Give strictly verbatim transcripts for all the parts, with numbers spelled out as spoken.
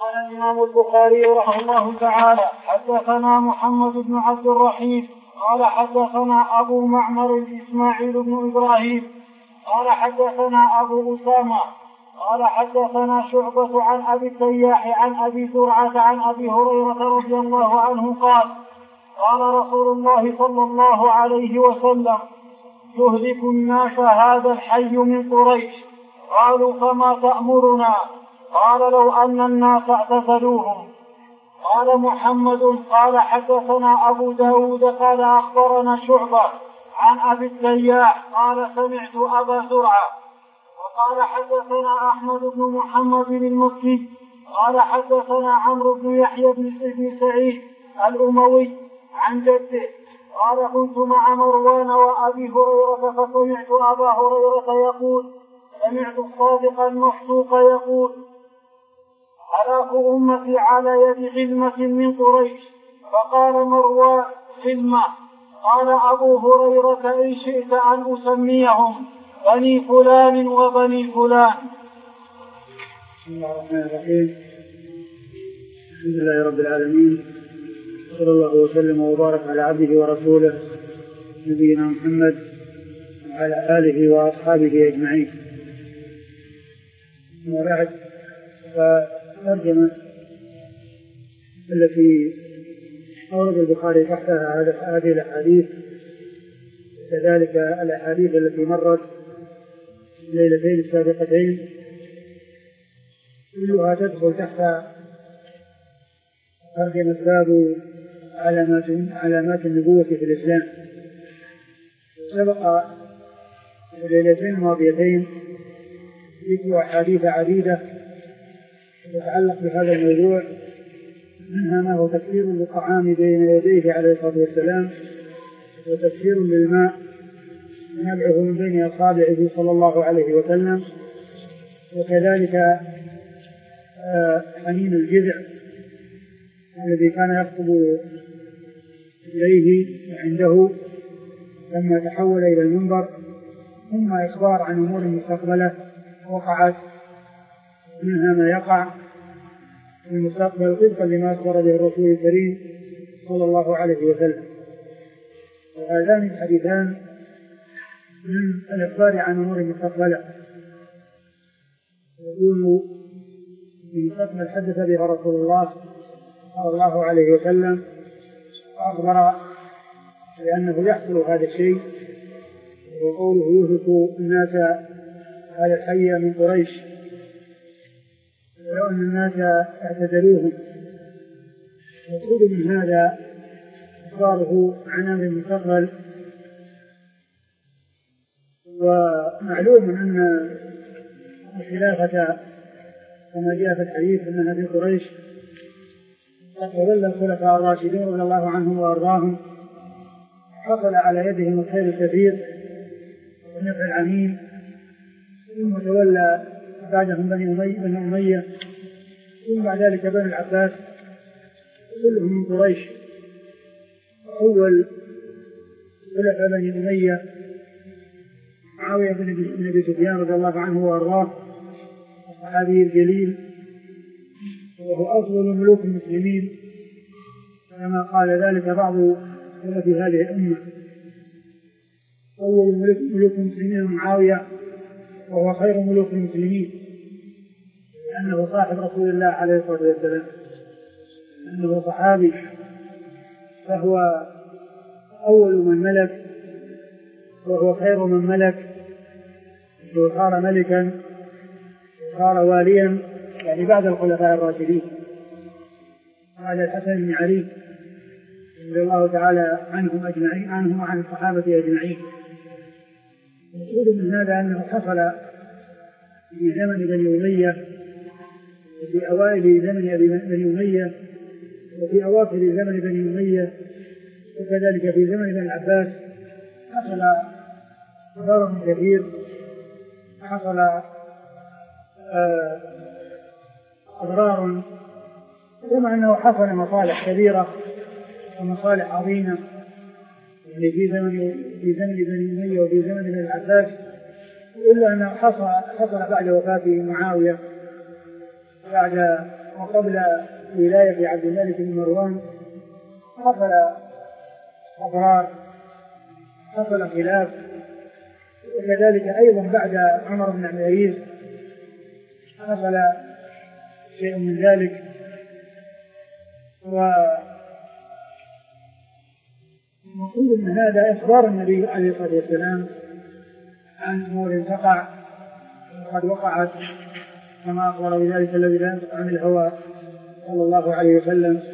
قال الإمام البخاري رحمه الله تعالى: حدثنا محمد بن عبد الرحيم قال حدثنا أبو معمر إسماعيل بن إبراهيم قال حدثنا أبو أسامة قال حدثنا شعبة عن أبي التياح عن أبي زرعة عن أبي هريرة رضي الله عنه قال: قال رسول الله صلى الله عليه وسلم: يهلك الناس هذا الحي من قريش. قالوا: فما تأمرنا؟ قال: لو أن الناس اعتزلوهم. قال محمد: قال حدثنا أبو داود قال أخبرنا شعبة عن أبي التياح قال سمعت أبا زرعة. وقال حدثنا أحمد بن محمد المكي قال حدثنا عمرو بن يحيى بن سعيد الأموي عن جده قال: كنت مع مروان وأبي هريرة فسمعت أبا هريرة يقول: سمعت الصادق المصدوق يقول: هلاك أمتي على يد غلمة من قريش. فقال مروان: غلمة؟ قال أبو هريرة: إن شئت أن أسميهم بني فلان وبني فلان. بسم الله الرحمن الرحيم. الحمد لله رب العالمين، صلى الله وسلم وبارك على عبده ورسوله نبينا محمد وعلى آله وأصحابه أجمعين. وبعد، فالترجمة التي أورد البخاري تحتها هذه الأحاديث كذلك الأحاديث التي مرت الليلتين السابقتين كلها تدخل تحت ترجمة باب علامات علامات النبوة في الإسلام. سبق الليلتين الماضيتين ذكر أحاديث عديدة تتعلق بهذا الموضوع، منها ما هو تكفير للطعام بين يديه عليه الصلاة والسلام، وتكفير للماء نبعه من بين أصابعه صلى الله عليه وسلم، وكذلك حنين الجذع الذي كان يخطب إليه عنده لما تحول إلى المنبر، ثم إخبار عن أمور مستقبلة وقعت، منها ما يقع في المستقبل طبقا لما أخبر به الرسول الكريم صلى الله عليه وسلم. وهذان الحديثان من الإخبار عن أمور مستقبلة، يقول في مستقبل حدث بها رسول الله صلى الله عليه وسلم وأخبر بأنه يحصل هذا الشيء، وقوله يهلك الناس هذا الحي من قريش ولو أن الناس اعتزلوهم. يقول من هذا إخباره عن أمر المستقبل، ومعلوم أن الخلافة كما جاء في الحديث أنها في قريش قد تولى الخلفاء الراشدون رضي الله عنهم وأرضاهم، حصل على يدهم الخير الكثير والنفع العميم، ثم تولى بعدهم بني أمية, بني أمية ثم بعد ذلك بني العباس كلهم من قريش. أول خلفاء بني أمية معاوية بن أبي سفيان رضي الله عنه وأرضاه، الصحابي الجليل، وهو أفضل ملوك المسلمين كما قال ذلك بعض سلف هذه الأمة. أول ملوك المسلمين معاوية، وهو خير ملوك المسلمين لأنه صاحب رسول الله عليه الصلاة والسلام، لأنه صحابي، فهو أول من ملك وهو خير من ملك، وصار ملكا وصار واليا يعني بعد الخلفاء الراشدين بعد الحسن بن علي رضي الله تعالى عنهم أجمعين عنهم وعن الصحابة أجمعين. يقول من هذا أنه حصل في زمن بني أمية وفي أوائل زمن بني أمية وفي أواخر زمن بني أمية وكذلك في زمن بني العباس حصل ضرر كثير، حصل أضرار، ثم أنه حصل مصالح كبيرة ومصالح عظيمة يعني في زمن في زمن بني أمية وفي زمن بني العباس، إلا أنه حصل حصل بعد وفاة معاوية بعد وقبل ولاية عبد الملك بن مروان حصل أضرار، حصل خلاف، وكذلك أيضا بعد عمر بن عبد العزيز حصل شيء من ذلك. ومقصود من هذا إخبار النبي عليه الصلاة والسلام عن أمور تقع وقد وقعت كما أخبر بذلك الذي لا ينطق عن الهوى صلى الله عليه وسلم.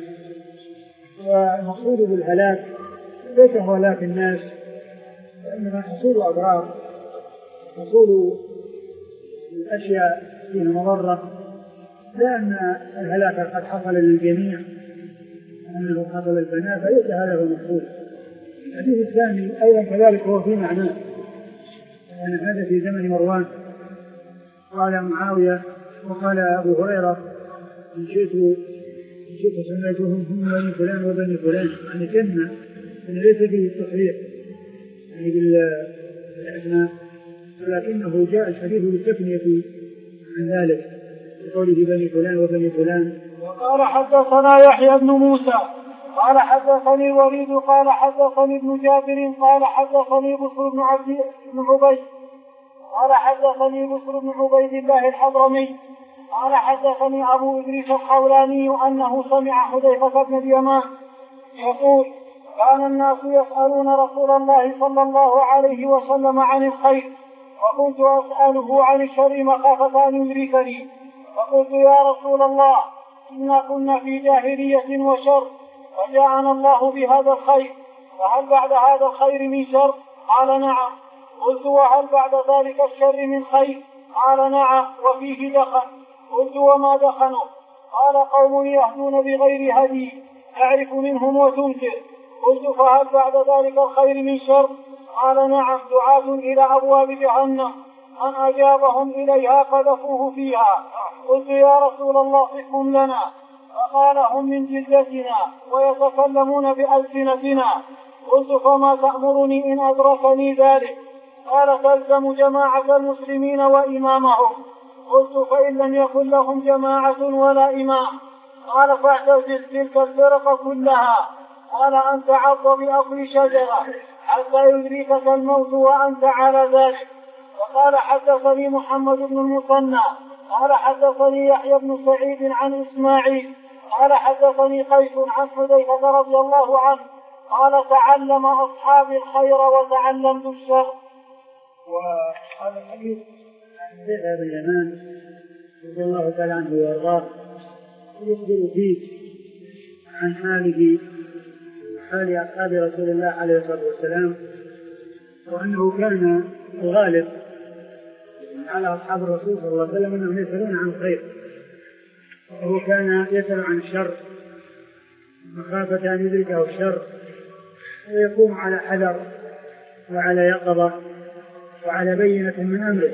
والمقصود بالهلاك ليس هو هلاك الناس، وإنما حصول أضرار، حصول الأشياء فيها مضرة، لأن الهلاك قد حصل للجميع أنه حصل البناء فليس هذا هو المقصود. الحديث الثاني أيضا كذلك هو في معناه، أن هذا في زمن مروان. قال معاوية وقال أبو هريرة إن شئت إن شئت سميتهم هم بني فلان وبني فلان، يعني كلمة أن ليس فيه التصريح يعني بالأسماء، ولكنه جاء الحديث بالتثنية عن ذلك بقوله بني فلان وبني فلان. وقال حدثنا يحيى بن موسى قال حدثني الوليد قال حدثني ابن جابر قال حدثني بشر بن عبد بن عبيد قال حدثني بشر بن عبيد الله الحضرمي قال حدثني أبو إدريس الخولاني أنه سمع حذيفة بن اليمان يقول كان الناس يسألون رسول الله صلى الله عليه وسلم عن الخير، وكنت أسأله عن الشر مخافة أن يدركني، فقلت يا رسول الله إنا كنا في جاهلية وشر، فجاءنا الله بهذا الخير، فهل بعد هذا الخير من شر؟ قال نعم. قلت وهل بعد ذلك الشر من خير؟ قال نعم وفيه دخن. قلت وما دخنوا؟ قال قوم يهدون بغير هدي أعرف منهم وتنكر. قلت فهل بعد ذلك الخير من شر؟ قال نعم دعاة إلى أبواب جهنم من أجابهم إليها قذفوه فيها. قلت يا رسول الله صفهم لنا، فقال هم من جلدتنا ويتكلمون بألسنتنا. قلت فما تأمرني إن أدركني ذلك؟ قال تلزم جماعة المسلمين وإمامهم. قلت فإن لم يكن لهم جماعة ولا إمام؟ قال فاعتزل تلك الفرق كلها. قال أن تعض بأصل شجرة حتى يدركك الموت وأنت على ذلك. وقال حدثني محمد بن المثنى قال حدثني يحيى بن سعيد عن إسماعيل قال حدثني قيس عن حذيفة رضي الله عنه قال تعلم أصحاب الخير وتعلمت الشر. وهذا الحديث عن حذيفة بن اليمان رضي الله تعالى عنه وارضاه يخبر فيه عن حاله وحال أصحاب رسول الله عليه الصلاة والسلام، وأنه كان الغالب على أصحاب الرسول صلى الله عليه وسلم أنهم يسألون عن الخير، وهو كان يسأل عن الشر مخافة أن يدركه الشر، ويقوم على حذر وعلى يقظة وعلى بينة من أمره.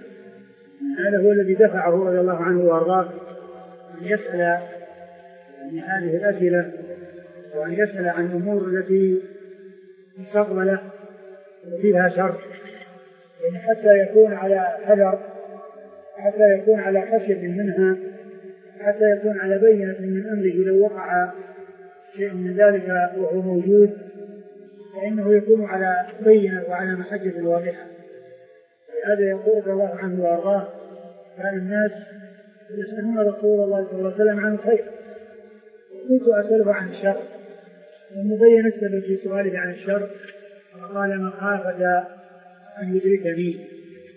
هذا هو الذي دفعه رضي الله عنه وأرضاه أن يسأل عن هذه الأسئلة، وأن يسأل عن الأمور التي مستقبلة وفيها شر، يعني حتى يكون على حذر، حتى يكون على خشية منها، حتى يكون على بينة من أمره. لو وقع شيء من ذلك وهو موجود فإنه يكون على بينة وعلى محجة واضحة. هذا يقول رضي الله عنه وأرضاه كان الناس يسألون رسول الله صلى الله عليه وسلم عن الخير، كنت أسأله عن الشر، ومبين السبب في سؤاله عن الشر فقال مخافة أن يدركني.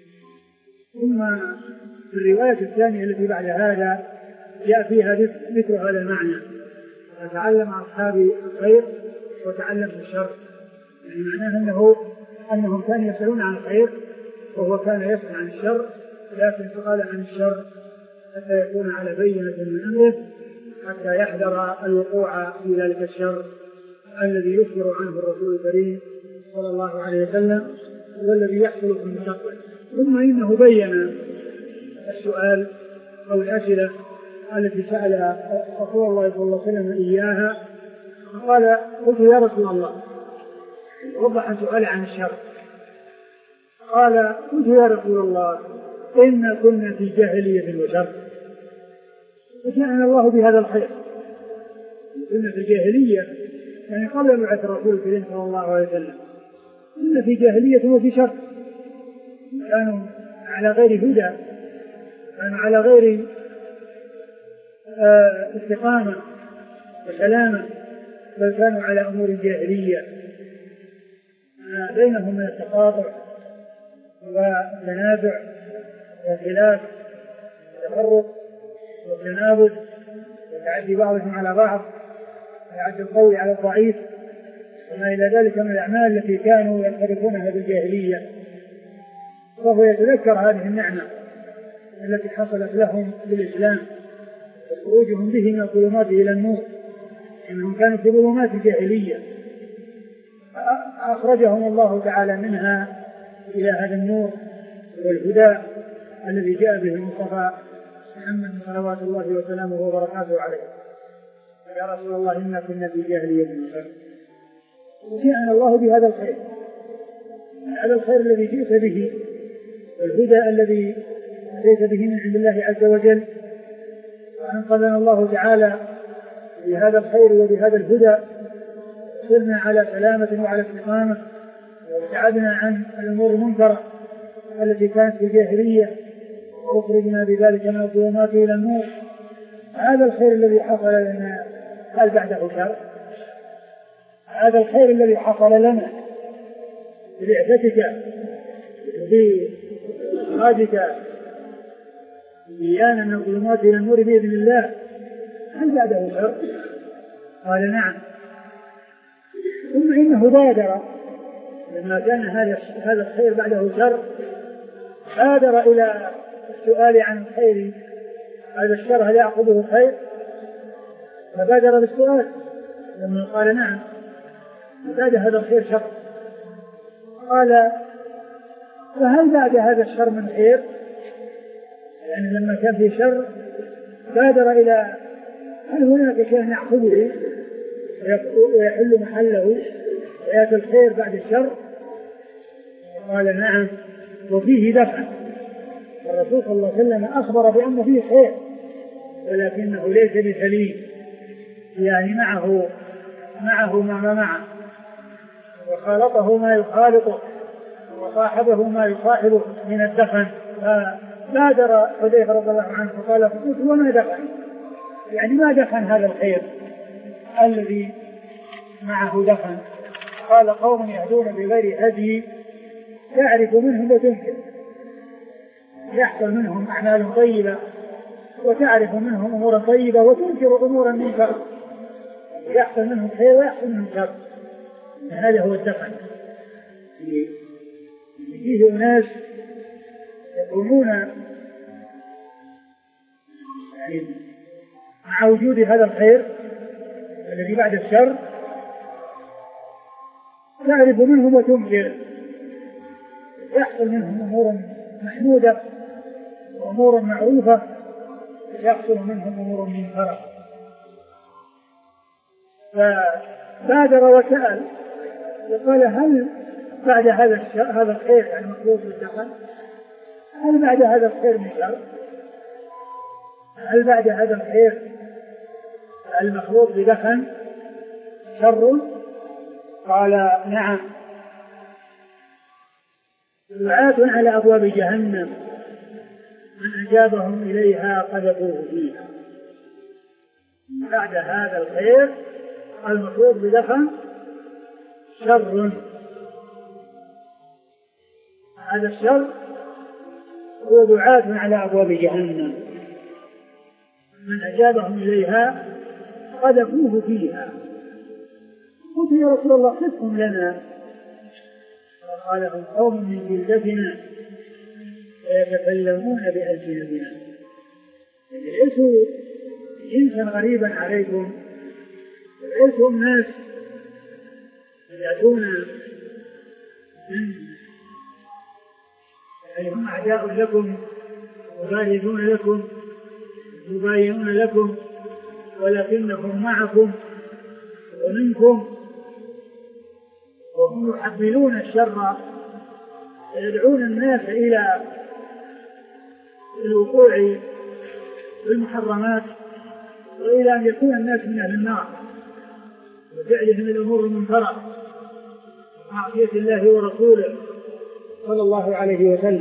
ثم في الرواية الثانية التي بعد هذا جاء فيها ذكر هذا المعنى، فتعلم أصحابي الخير وتعلمت الشر، يعني معناه أنه أنهم كانوا يسألون عن الخير وهو كان يسأل عن الشر، لكن سؤال عن الشر حتى يكون على بينة من أمره، حتى يحذر الوقوع في ذلك الشر الذي يخبر عنه الرسول الكريم صلى الله عليه وسلم والذي يحصل في المستقبل. ثم إنه بين السؤال أو الأسئلة التي سأل رسول الله صلى الله عليه وسلم إياها، فقال قلت يا رسول الله وضح سؤال عن الشر. قال قلت يا رسول الله إن كنا في جاهلية وشر. وشأن الله بهذا الخير. كنا في الجاهلية يعني قبل بعث الرسول الكريم صلى الله عليه وسلم كنا في جاهلية وفي شر، كانوا على غير هدى، كانوا على غير آه استقامة وسلامة، بل كانوا على أمور جاهلية آه بينهم من التقاطع والتنازع والخلاف والتفرق والتنابذ وتعدي بعضهم على بعض وتعدي القوي على الضعيف وما إلى ذلك من الأعمال التي كانوا ينحرفونها بالجاهلية. فهو يتذكر هذه النعمة التي حصلت لهم بالإسلام وخروجهم به من الظلمات إلى النور، إنهم كانوا في ظلمات الجاهلية أخرجهم الله تعالى منها إلى هذا النور والهدى الذي جاء به المصطفى محمد صلوات الله وسلامه وبركاته عليه. يا رسول الله إنا كنا في جاهلية من شر، وشأن الله بهذا الخير، هذا الخير الذي جئت به والهدى الذي أتيت به من عند الله عز وجل، وأنقذنا الله تعالى بهذا الخير وبهذا الهدى، صرنا على سلامة وعلى استقامة وابتعدنا عن الأمور المنكرة التي كانت في الجاهلية وأخرجنا بذلك من الظلمات إلى النور. هذا الخير الذي حصل لنا هل بعده شر؟ هذا الخير الذي حصل لنا ببعثتك بإخراجك بيانا من الظلمات إلى النور بإذن الله هل بعده شر؟ قال نعم. ثم إنه بادر لما كان هذا الخير بعده شر بادر إلى السؤال عن الخير، هذا الشر هل يعقبه خير؟ فبادر بالسؤال لما قال نعم بعد هذا الخير شر. قال فهل بعد هذا الشر من خير؟ يعني لما كان في شر بادر إلى هل هناك شيء يعقبه ويحل محله ويأتي الخير بعد الشر؟ قال نعم وفيه دفع. الرسول صلى الله عليه وسلم أخبر بأن فيه خير ولكنه ليس بسليم، يعني معه معه ما معه وخالطه ما يخالطه وصاحبه ما يصاحبه من الدفن. فبادر حذيفة رضي الله عنه فقال فقلت وما دفن؟ يعني ما دفن هذا الخير الذي معه دفن؟ قال قوم يهدون بغير هدي تعرف منهم وتنكر، يحصل منهم أعمال طيبة وتعرف منهم أمورا طيبة وتنكر أمورا منكرة، يحصل منهم خير ويحصل منهم شر. هذا هو الدفن. فيه أناس يقومون يعني مع وجود هذا الخير الذي بعد الشر تعرف منهم وتنكر، يحصل منهم أمور محمودة وأمور معروفة يحصل منهم أمور منكرة. فبادر وسأل وقال هل بعد هذا هذا الخير يعني مخلوق بالدخل؟ هل بعد هذا الخير من شر؟ هل بعد هذا الخير المخلوق بدخن شر؟ قال نعم. دعاة على أبواب جهنم من أجابهم إليها قذفوه فيها. بعد هذا الخير المخلوق بدخن شر. هذا الشر هو دعاة على أبواب جهنم من أجابهم إليها قذفوه فيها. قلت يا رسول الله صفهم لنا، قال هم قوم من جلدتنا ويتكلمون بألسنتنا، ليسوا جنسا غريبا عليكم، ليسوا الناس يأتون من يعني هم أعداء لكم مباهدون لكم مباينون لكم، ولكنهم معكم ومنكم وهم يحملون الشر ويدعون الناس إلى الوقوع في المحرمات وإلى أن يكون الناس من أهل النار وفعلهم الأمور المنكرة معصية الله ورسوله صلى الله عليه وسلم.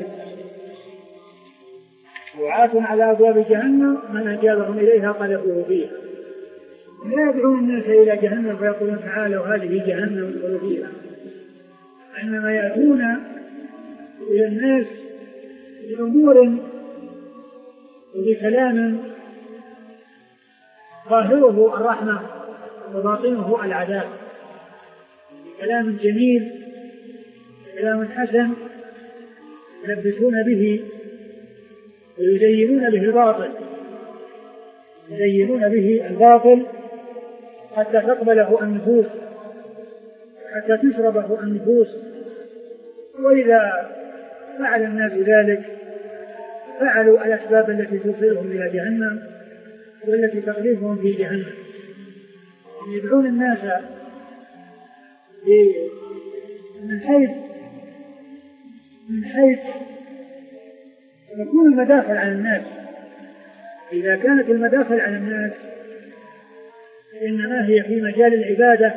دعاة على أبواب جهنم من أجابهم إليها قذفوه فيها. لا يدعون الناس إلى جهنم فيقولون تعالوا هذه جهنم ادخلوا فيها، إنما يأتون إلى الناس بأمور وبكلام ظاهره الرحمة وباطنه العذاب، كلام جميل كلام حسن يلبسون به ويزينون به الباطل، يزينون به الباطل حتى تقبله النفوس، حتى تشربه النفوس. وإذا فعل الناس ذلك فعلوا الأسباب التي توصلهم إلى جهنم والتي تقذفهم في جهنم. يدعون الناس من حيث من حيث تكون المداخل على الناس. إذا كانت المداخل على الناس إنما هي في مجال العبادة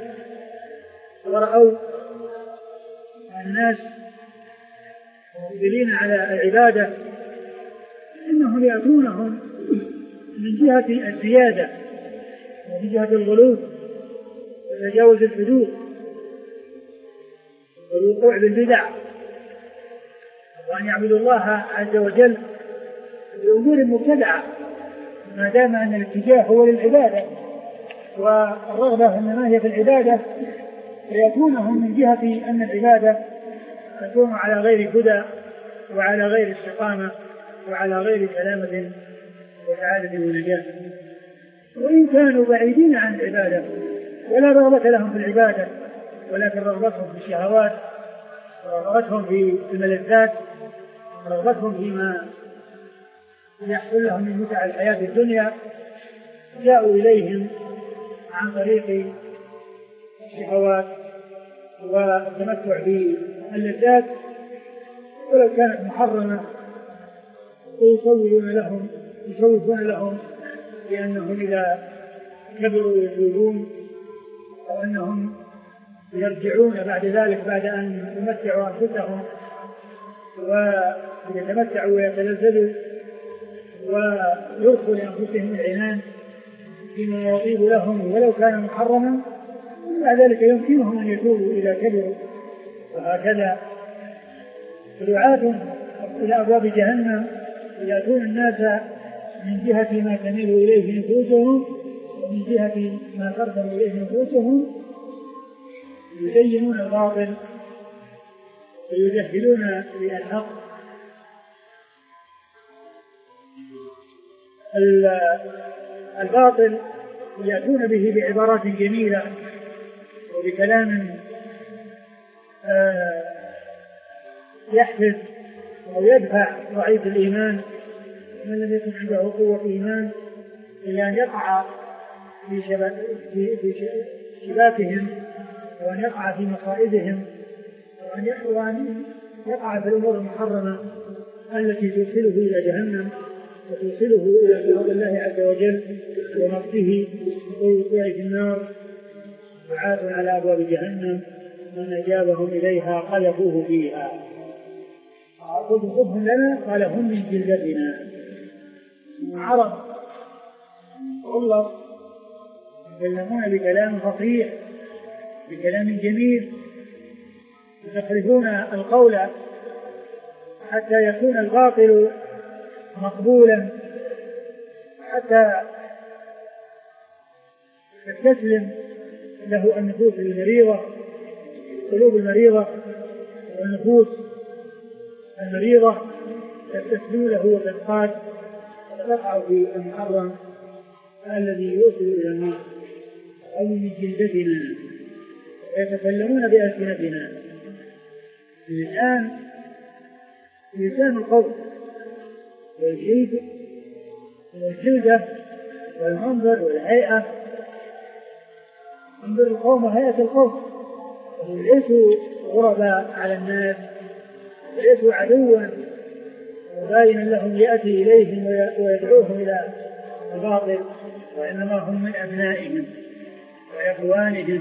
ورأوا الناس مقبلين على العبادة إنهم يأتونهم من جهة الزيادة ومن جهة الغلو وتجاوز الحدود والوقوع بالبدع وأن يعبدوا الله عز وجل بأمور مبتدعة ما دام أن الاتجاه هو للعبادة والرغبة إنما هي في العبادة، فيأتونهم من جهة أن العبادة تكون على غير هدى وعلى غير استقامة وعلى غير سلامة وسعادة ونجاة. وإن كانوا بعيدين عن العبادة ولا رغبة لهم في العبادة ولكن رغبتهم في الشهوات ورغبتهم في الملذات ورغبتهم فيما يحصل لهم من متع الحياة الدنيا، جاءوا إليهم عن طريق الشهوات والتمتع باللذات ولو كانت محرمة، ويصورون لهم يصورون لهم بأنهم إذا كبروا يتوبون أو أنهم يرجعون بعد ذلك بعد أن يمتعوا أنفسهم ويتمتعوا ويتلذذوا ويرخوا لأنفسهم العنان فيما يطيب لهم ولو كان محرما، وبعد ذلك يمكنهم أن يتوبوا إلى كبروا. وهكذا دعاة إلى أبواب جهنم يأتون الناس من جهة ما تميل إليه نفوسهم ومن جهة ما تركب إليه نفوسهم، يزينون الباطل ويجهلون بالحق. الباطل يأتون به بعبارات جميلة وبكلام يحفز أو يدفع ضعيف الإيمان من لم يكن عنده قوة إيمان إلى أن يقع في, في شباكهم وأن يقع في مصائدهم وأن يقع في الأمور المحرمة التي توصله إلى جهنم وتوصله إلى غضب الله عز وجل ومقته ووقوعه في النار. دعاة على أبواب جهنم من أجابهم إليها قذفوه فيها. قلت خذهم لنا قال هم من جلدتنا. عرب والله يتكلمون بكلام فصيح بكلام جميل يصرفون القول حتى يكون الباطل مقبولا، حتى تستسلم له النفوس المريضة القلوب المريضة والنفوس المريضة تستسلم له وتنقاد وتقع في المحرم الذي يوصل إلى النار. أو من جلدتنا ويتكلمون بألسنتنا. الآن لسان القول والجلد والجلدة والمنظر والهيئة، انظر القوم وهيئة القوم ليسوا غرباء على الناس ليسوا عدوا وباينا لهم يأتي إليهم ويدعوهم إلى الباطل وإنما هم من أبنائهم وإخوانهم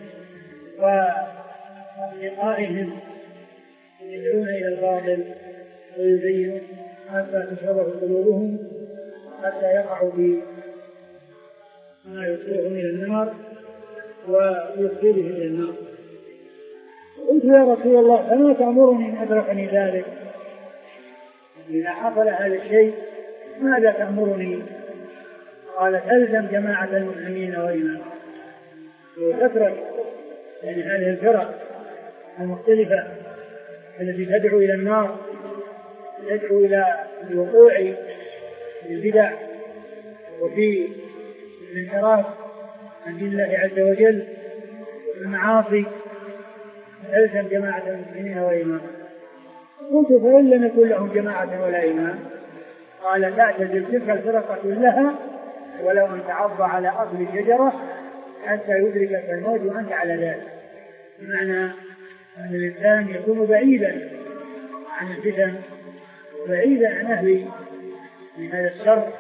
وأصدقائهم يدعون إلى الباطل ويزينون حتى تشرب قلوبهم حتى يقعوا في ما يصيرهم إلى النار ويصيرهم إلى النار. قلت يا رسول الله فما تأمرني إن أدركني ذلك؟ إذا حصل هذا الشيء ماذا تأمرني؟ قال تلزم جماعة المسلمين وإمامهم وتترك يعني هذه الفرق المختلفة التي تدعو إلى النار، تدعو إلى الوقوع في البدع وفي الانحراف عن دين الله عز وجل والمعاصي. تلزم جماعة المسلمين وإمامهم. قلت فإن لم يكن لهم جماعة ولا إمام؟ قال تعتزل تلك الفرقة كلها ولو أن تعض على أصل الشجرة حتى يدركك الموت وأنت على ذلك. بمعنى أن الإنسان يكون بعيدا عن الفتن وبعيدا عن أهل من هذا الشر،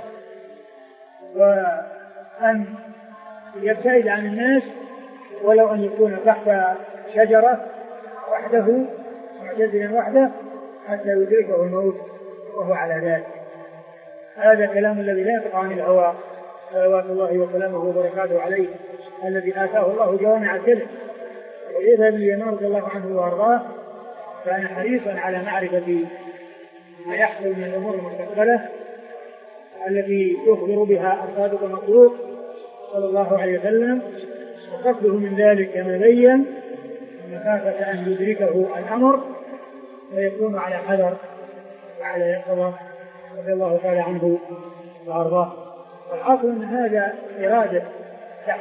وأن يبتعد عن الناس ولو أن يكون تحت شجرة وحده معتزلا وحده حتى يدركه الموت وهو على ذلك. هذا كلام الذي لا يقطع عن الهوى صلوات الله وسلامه وبركاته عليه، الذي آتاه الله جوامع الكلم. وإذا اليمان رضي الله عنه وأرضاه كان حريصا على معرفة ما يحصل من الأمور المستقبلة التي يخبر بها الصادق المصدوق صلى الله عليه وسلم، وقصده من ذلك كما بين مخافة أن يدركه الأمر ويكون على حذر وعلى يقظة رضي الله تعالى عنه وأرضاه. والحاصل أن هذا إرادة تحت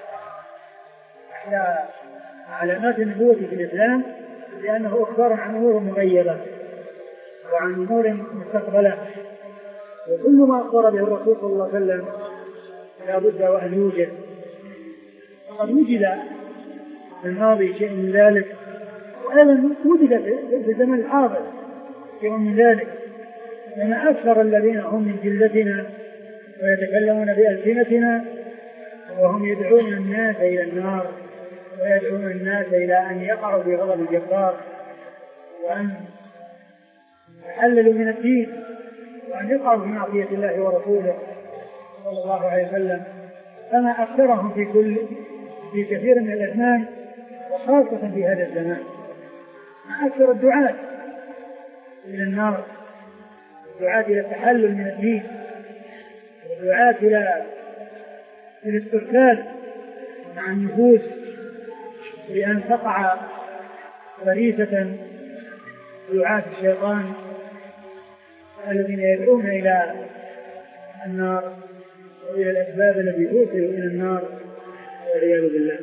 تحت علامات النبوة في الإسلام، لأنه أخبر عن أمور مغيبة وعن أمور مستقبلة، وكل ما أخبر به الرسول صلى الله عليه وسلم لا بد وأن يوجد. وقد وجد في الماضي شيء من ذلك، وأيضا وجد في الزمن الحاضر شيء من ذلك، لأن أكثر الذين هم من جلتنا ويتكلمون بألسنتنا وهم يدعون الناس إلى النار ويدعون الناس إلى أن يقعوا في غضب الجبار وأن يحللوا من الدين وأن يقعوا في معصية الله ورسوله صلى الله عليه وسلم. فما أكثرهم في كل في كثير من الأزمان وخاصة في هذا الزمان. ما أكثر الدعاة إلى النار، الدعاة إلى التحلل من الدين، الدعاة إلى الاسترسال مع النفوس لأن تقع فريسة دعاة الشيطان الذين يدعون إلى النار وإلى الأسباب التي توصل إلى النار والعياذ بالله.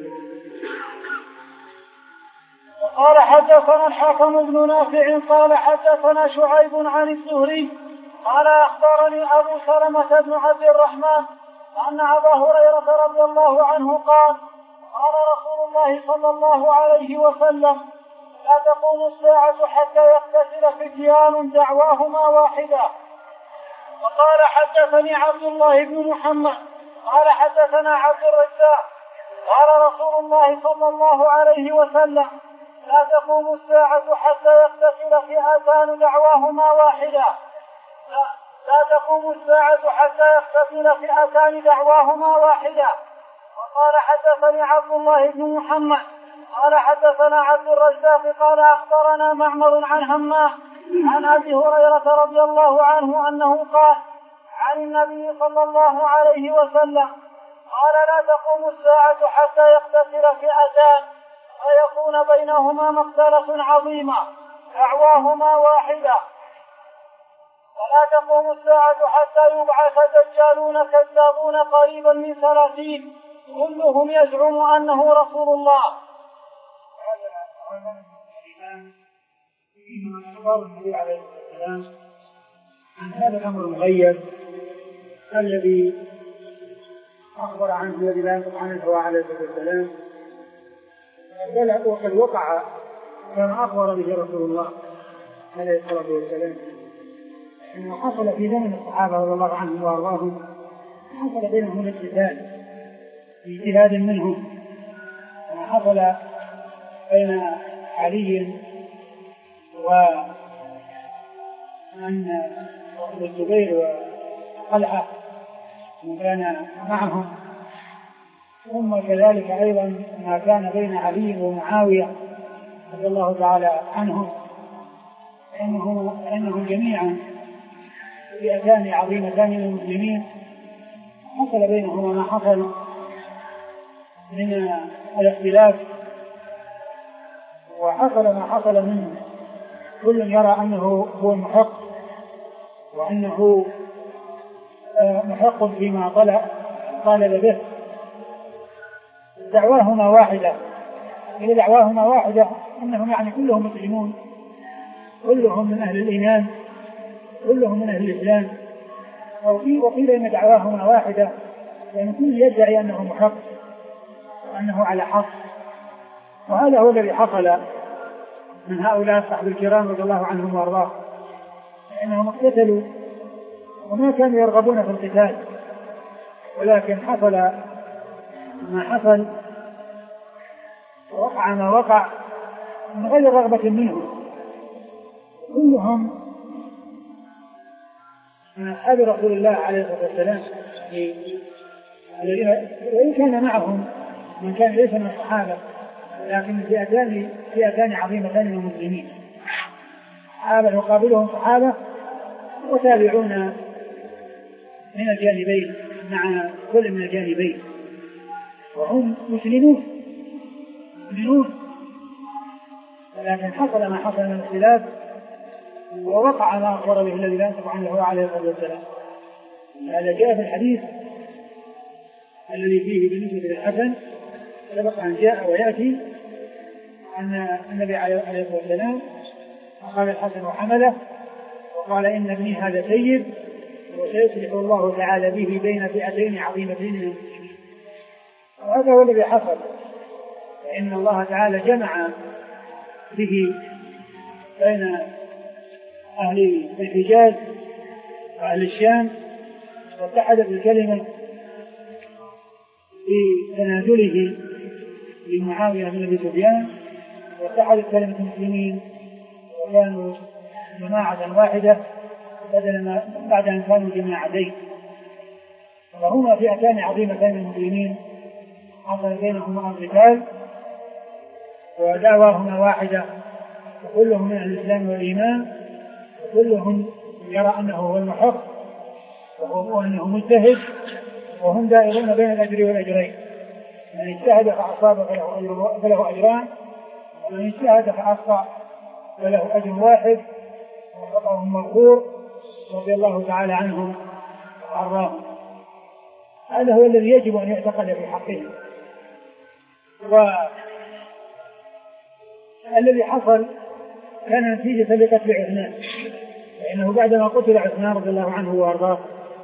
قال حدثنا الحكم بن نافع قال حدثنا شعيب عن الزهري قال أخبرني أبو سلمة بن عبد الرحمن أن أبا هريرة رضي الله عنه قال قال رسول الله صلى الله عليه وسلم لا تقوم الساعة حتى يقتتل فتيان دعواهما واحدة. وقال حدثني عبد الله بن محمد قال حدثنا عبد الرزاق قال رسول الله صلى الله عليه وسلم لا تقوم الساعة حتى يقتتل فئتان دعواهما واحدة. لا, لا تقوم الساعة حتى يقتتل فئتان دعواهما واحدة. وقال حدثني عبد الله بن محمد قال حدثنا عبد الرزاق قال أخبرنا معمر عن همام عن أبي هريرة رضي الله عنه أنه قال عن النبي صلى الله عليه وسلم قال لا تقوم الساعة حتى يقتتل فئتان ويكون بينهما مقتلة عظيمة دعواهما واحدة. ولا تقوم الساعة حتى يبعث دجالون كذابون قريبا من ثلاثين كلهم يزعم أنه رسول الله. فيه أخبار النبي عليه الصلاة والسلام عن هذا الأمر المغيب الذي أخبر عنه الذي لا ينطق عن الهوى عليه الصلاة والسلام، بل وقد وقع كما أخبر به رسول الله عليه الصلاة والسلام، إنه حصل في زمن الصحابة رضي الله عنهم وأرضاهم حصل بينهم الاقتتال باجتهاد منهم، كما حصل بين علي ومن الزبير وطلحة من كان معهم، ثم كذلك أيضا ما كان بين علي ومعاوية رضي الله تعالى عنهم، فإنه فإنهم جميعا فئتان عظيمتان من المسلمين، حصل بينهما ما حصل من الاختلاف، وحصل ما حصل منه، كل يرى أنه هو المحق وأنه محق فيما طالب به. دعواهما واحدة، إذا دعواهما واحدة أنهم يعني كلهم مسلمون، كلهم من أهل الإيمان، كلهم من أهل الإسلام، وقيل إن دعواهما واحدة، لأن كل يدعي أنه محق وأنه على حق. وهذا هو الذي حصل من هؤلاء الصحابة الكرام رضي الله عنهم وارضاهم، لأنهم اقتتلوا وما كانوا يرغبون في القتال، ولكن حصل ما حصل، وقع ما وقع من غير رغبة منهم. كلهم من أصحاب رسول الله عليه الصلاة والسلام الذين وإن كان معهم من كان ليس من الصحابة، لكن فئتان فئتان عظيمتان من المسلمين، صحابة يقابلهم صحابة وتابعون من الجانبين مع كل من الجانبين، وهم مسلمون مسلمون لكن حصل ما حصل من الاختلاف، ووقع ما أخبر به الذي لا ينطق عنه عليه الصلاة والسلام. هذا جاء في الحديث الذي فيه بالنسبة للحسن سبق أن جاء ويأتي أن النبي عليه الصلاة والسلام أخذ الحسن وحمله وقال إن ابني هذا سيد وسيصلح الله تعالى به بين فئتين عظيمتين من المسلمين. وهذا هو الذي حصل، فإن الله تعالى جمع به بين أهل الحجاز وأهل الشام، واتحدت الكلمة بتنازله لمعاوية بن أبي سفيان، واتحدت كلمة المسلمين وكانوا جماعة واحدة بدل ما بعد أن كانوا جماعتين. فهما فئتان عظيمتان من المسلمين حصل بينهما القتال، ودعواهما واحدة، وكلهم من أهل الإسلام والإيمان، وكلهم يرى أنه هو المحق وهو أنه مجتهد، وهم دائرون بين الأجر والأجرين، من اجتهد فأصاب فله أجران، ومن اجتهد فأخطأ فله أجر واحد وخطأهم مغفور رضي الله تعالى عنهم وأرضاهم. هذا هو الذي يجب أن يعتقد في حقه. والذي حصل كان نتيجة لقتل عثمان، لأنه بعدما قتل عثمان رضي الله عنه وأرضاه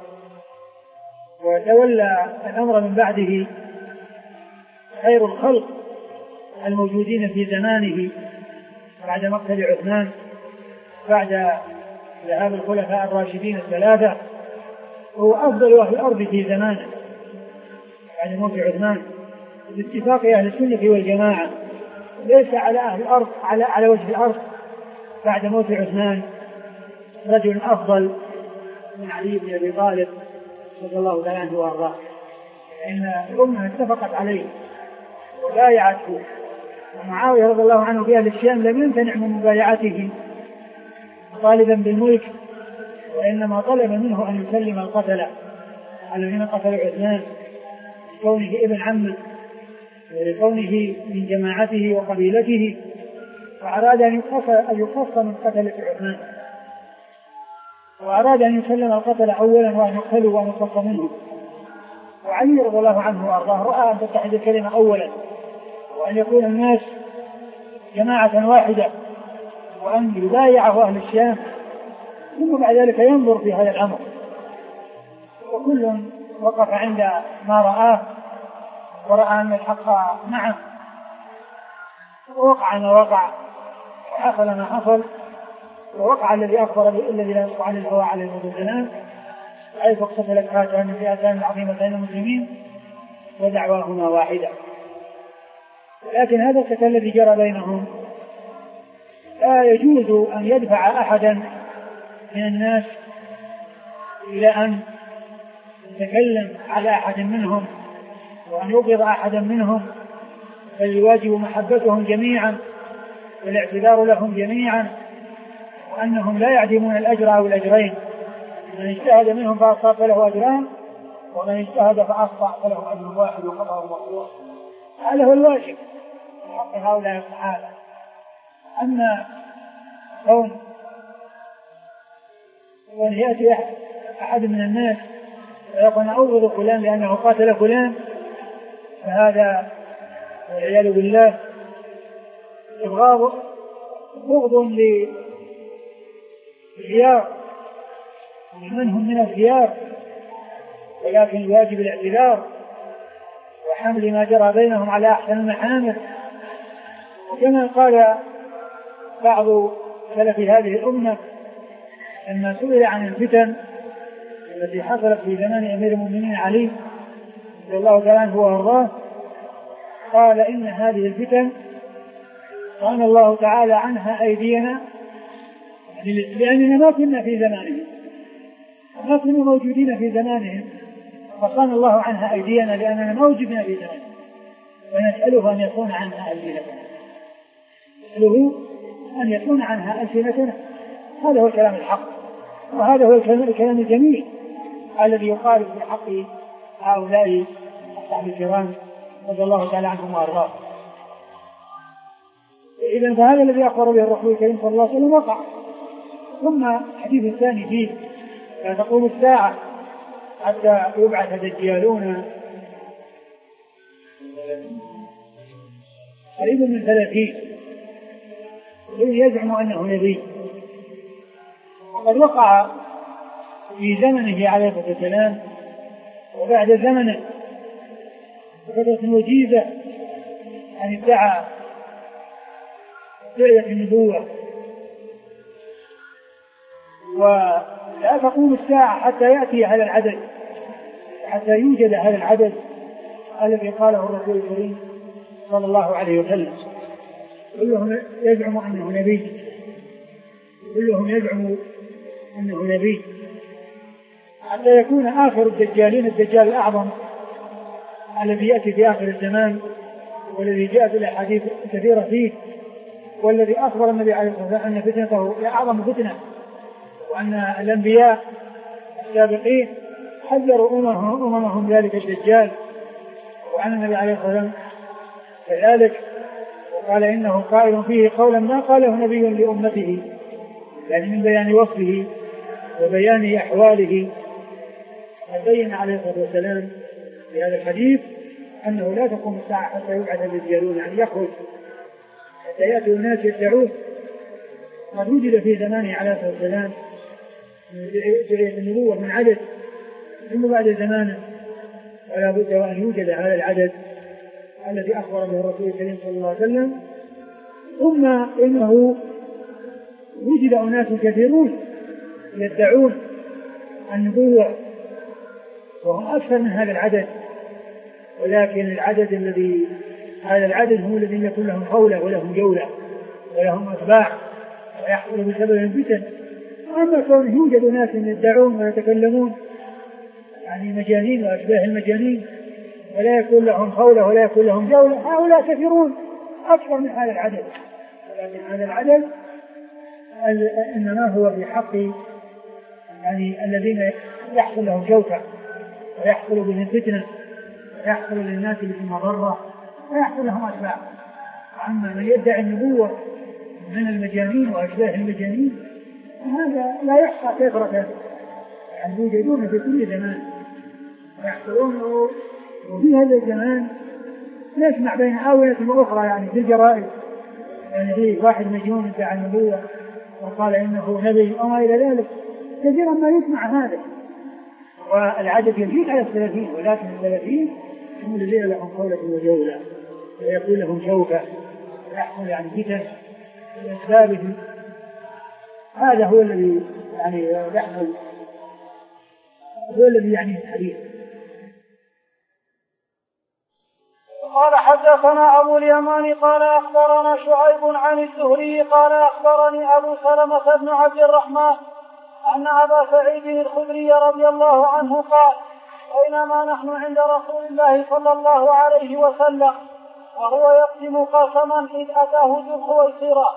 وتولى الأمر من بعده خير الخلق الموجودين في زمانه بعد مقتل عثمان، بعد ذهاب الخلفاء الراشدين الثلاثة، هو أفضل أهل الأرض في زمانه بعد موت عثمان باتفاق أهل السنة والجماعة. ليس على أهل الأرض على, على وجه الأرض بعد موت عثمان رجل أفضل من علي بن أبي طالب رضي الله تعالى عنه وأرضاه، لأن الأمة اتفقت عليه وبايعته، ومعاوية رضي الله عنه في أهل الشام لم يمتنع من مبايعته طالبا بالملك، وإنما طلب منه أن يسلم القتلة الذين قتلوا عثمان لكونه ابن عمه ولكونه من جماعته وقبيلته، فأراد أن يقص من قتلة عثمان، وأراد أن يسلم القتل أولا وأن يقتلوا وأن يقص منه. وعلي رضي الله عنه وأرضاه رأى أن تتحد الكلمة أولا، وأن يكون الناس جماعة واحدة، وأن يبايعه أهل الشام، ثم بعد ذلك ينظر في هذا الأمر. وكل وقف عند ما رآه ورأى أن الحق معه، ووقع ما وقع وحصل ما حصل، ووقع الذي أخبر به الذي لا يقع عن الهوى عليه السلام، حيث اقتتلت هاتان الفئتان العظيمتين المسلمين ودعواهما واحدة. لكن هذا القتال الذي جرى بينهم لا يجوز أن يدفع أحدا من الناس إلى أن يتكلم على أحد منهم وأن يبغض أحدا منهم، بل يواجب محبتهم جميعا والاعتذار لهم جميعا، وأنهم لا يعدمون الأجر أو الأجرين. من اجتهد منهم فأصاب فله أجران، ومن اجتهد فأخطأ فله أجر واحد وقضاه مغفور. هذا هو الواجب في حق هؤلاء الصحابة. أما كون وأن يأتي أحد من الناس ويقول أبغض فلان لأنه قاتل فلان، فهذا والعياذ بالله إبغاض بغض للخيار ومن هم من الخيار، ولكن الواجب الاعتذار وحمل ما جرى بينهم على أحسن المحامل. وكما قال بعض سلف هذه الأمة لما سئل عن الفتن التي حصلت في زمان أمير المؤمنين علي رضي الله تعالى عنه وأرضاه، قال إن هذه الفتن قال الله تعالى عنها أيدينا لأننا ما كنا في زمانهم ما كنا موجودين في زمانهم، فصان الله عنها أيدينا لأننا ما وجدنا في زمانهم، ونسأله أن يصون عنها ألسنتنا نسأله أن يصون عنها ألسنتنا. هذا هو الكلام الحق، وهذا هو الكلام الجميل الذي يقال في حق هؤلاء الصحابة الكرام رضي الله تعالى عنهم وأرضاهم. إذن فهذا الذي أخبر به الرسول الكريم صلى الله عليه وسلم وقع. ثم الحديث الثاني فيه لا تقوم الساعة حتى يبعث دجالون قريب من ثلاثين يزعم أنه نبي، وقد وقع في زمنه عليه الصلاة والسلام وبعد زمنه فترة وجيزة أن ادعى دعية النبوة. ولا تقوم الساعة حتى يأتي هذا العدد، حتى يوجد هذا العدد الذي قاله الرسول الكريم صلى الله عليه وسلم. كلهم يزعم أنه نبي، كلهم يزعم أنه نبي، حتى يكون آخر الدجالين الدجال الأعظم الذي يأتي في آخر الزمان، والذي جاء في الأحاديث كثيرة فيه، والذي أخبر النبي عليه الصلاة والسلام أن فتنته هي أعظم فتنة، وأن الأنبياء السابقين حذروا أممهم, أممهم ذلك الدجال، وأن النبي عليه الصلاة والسلام كذلك وقال إنه قائل فيه قولا ما قاله نبي لأمته، يعني من بيان وصفه وبيان أحواله. بين عليه الصلاة والسلام في هذا الحديث أنه لا تقوم الساعة حتى يبعث الدجالون، يعني يخرج حتى يأتي الناس يدعوه. قد وجد في زمانه عليه الصلاة والسلام دعية النبوة من عدد، ثم بعد زمانه ولا بد وأن يوجد هذا العدد الذي أخبر به الرسول الكريم صلى الله عليه وسلم. ثم إنه وجد أناس كثيرون يدعون النبوة وهم أكثر من هذا العدد، ولكن العدد الذي هذا العدد هم الذين يكون لهم قولة ولهم جولة ولهم أتباع ويحصل بسبب الفتن. أما كون يوجد ناس يدعون ويتكلمون يعني مجانين وأشباه المجانين ولا يكون لهم قولة ولا يكون لهم جولة، هؤلاء كثيرون أكثر من هذا العدد، ولكن هذا العدد إنما هو في حق يعني الذين يحصل لهم جوفة ويحصل بهم فتنة ويحصل للناس بهم مضرة ويحصل لهم أتباع. أما من يدعي النبوة من المجانين وأشباه المجانين هذا لا يحصى كثرة، يعني يوجدون في كل زمان ويحصلون. وفي هذا الزمان نسمع بين آونة وأخرى يعني في الجرائد يعني في واحد مجنون ادعى النبوة وقال إنه نبي وما إلى ذلك، كثيرا ما يسمع هذا. والعدد يزيد على الثلاثين، ولكن الثلاثين هم الذين لهم قولة وجولة ويكون لهم شوكة ويحصل يعني فتن لأسبابهم. هذا هو الذي يعني يحصل هو الذي يعنيه الحديث. قال حدثنا أبو اليمان قال أخبرنا شعيب عن الزهري قال أخبرني أبو سلمة بن عبد الرحمن أن أبا سعيد الخدري رضي الله عنه قال بينما نحن عند رسول الله صلى الله عليه وسلم وهو يقسم قسما إذ أتاه ذو الخويصرة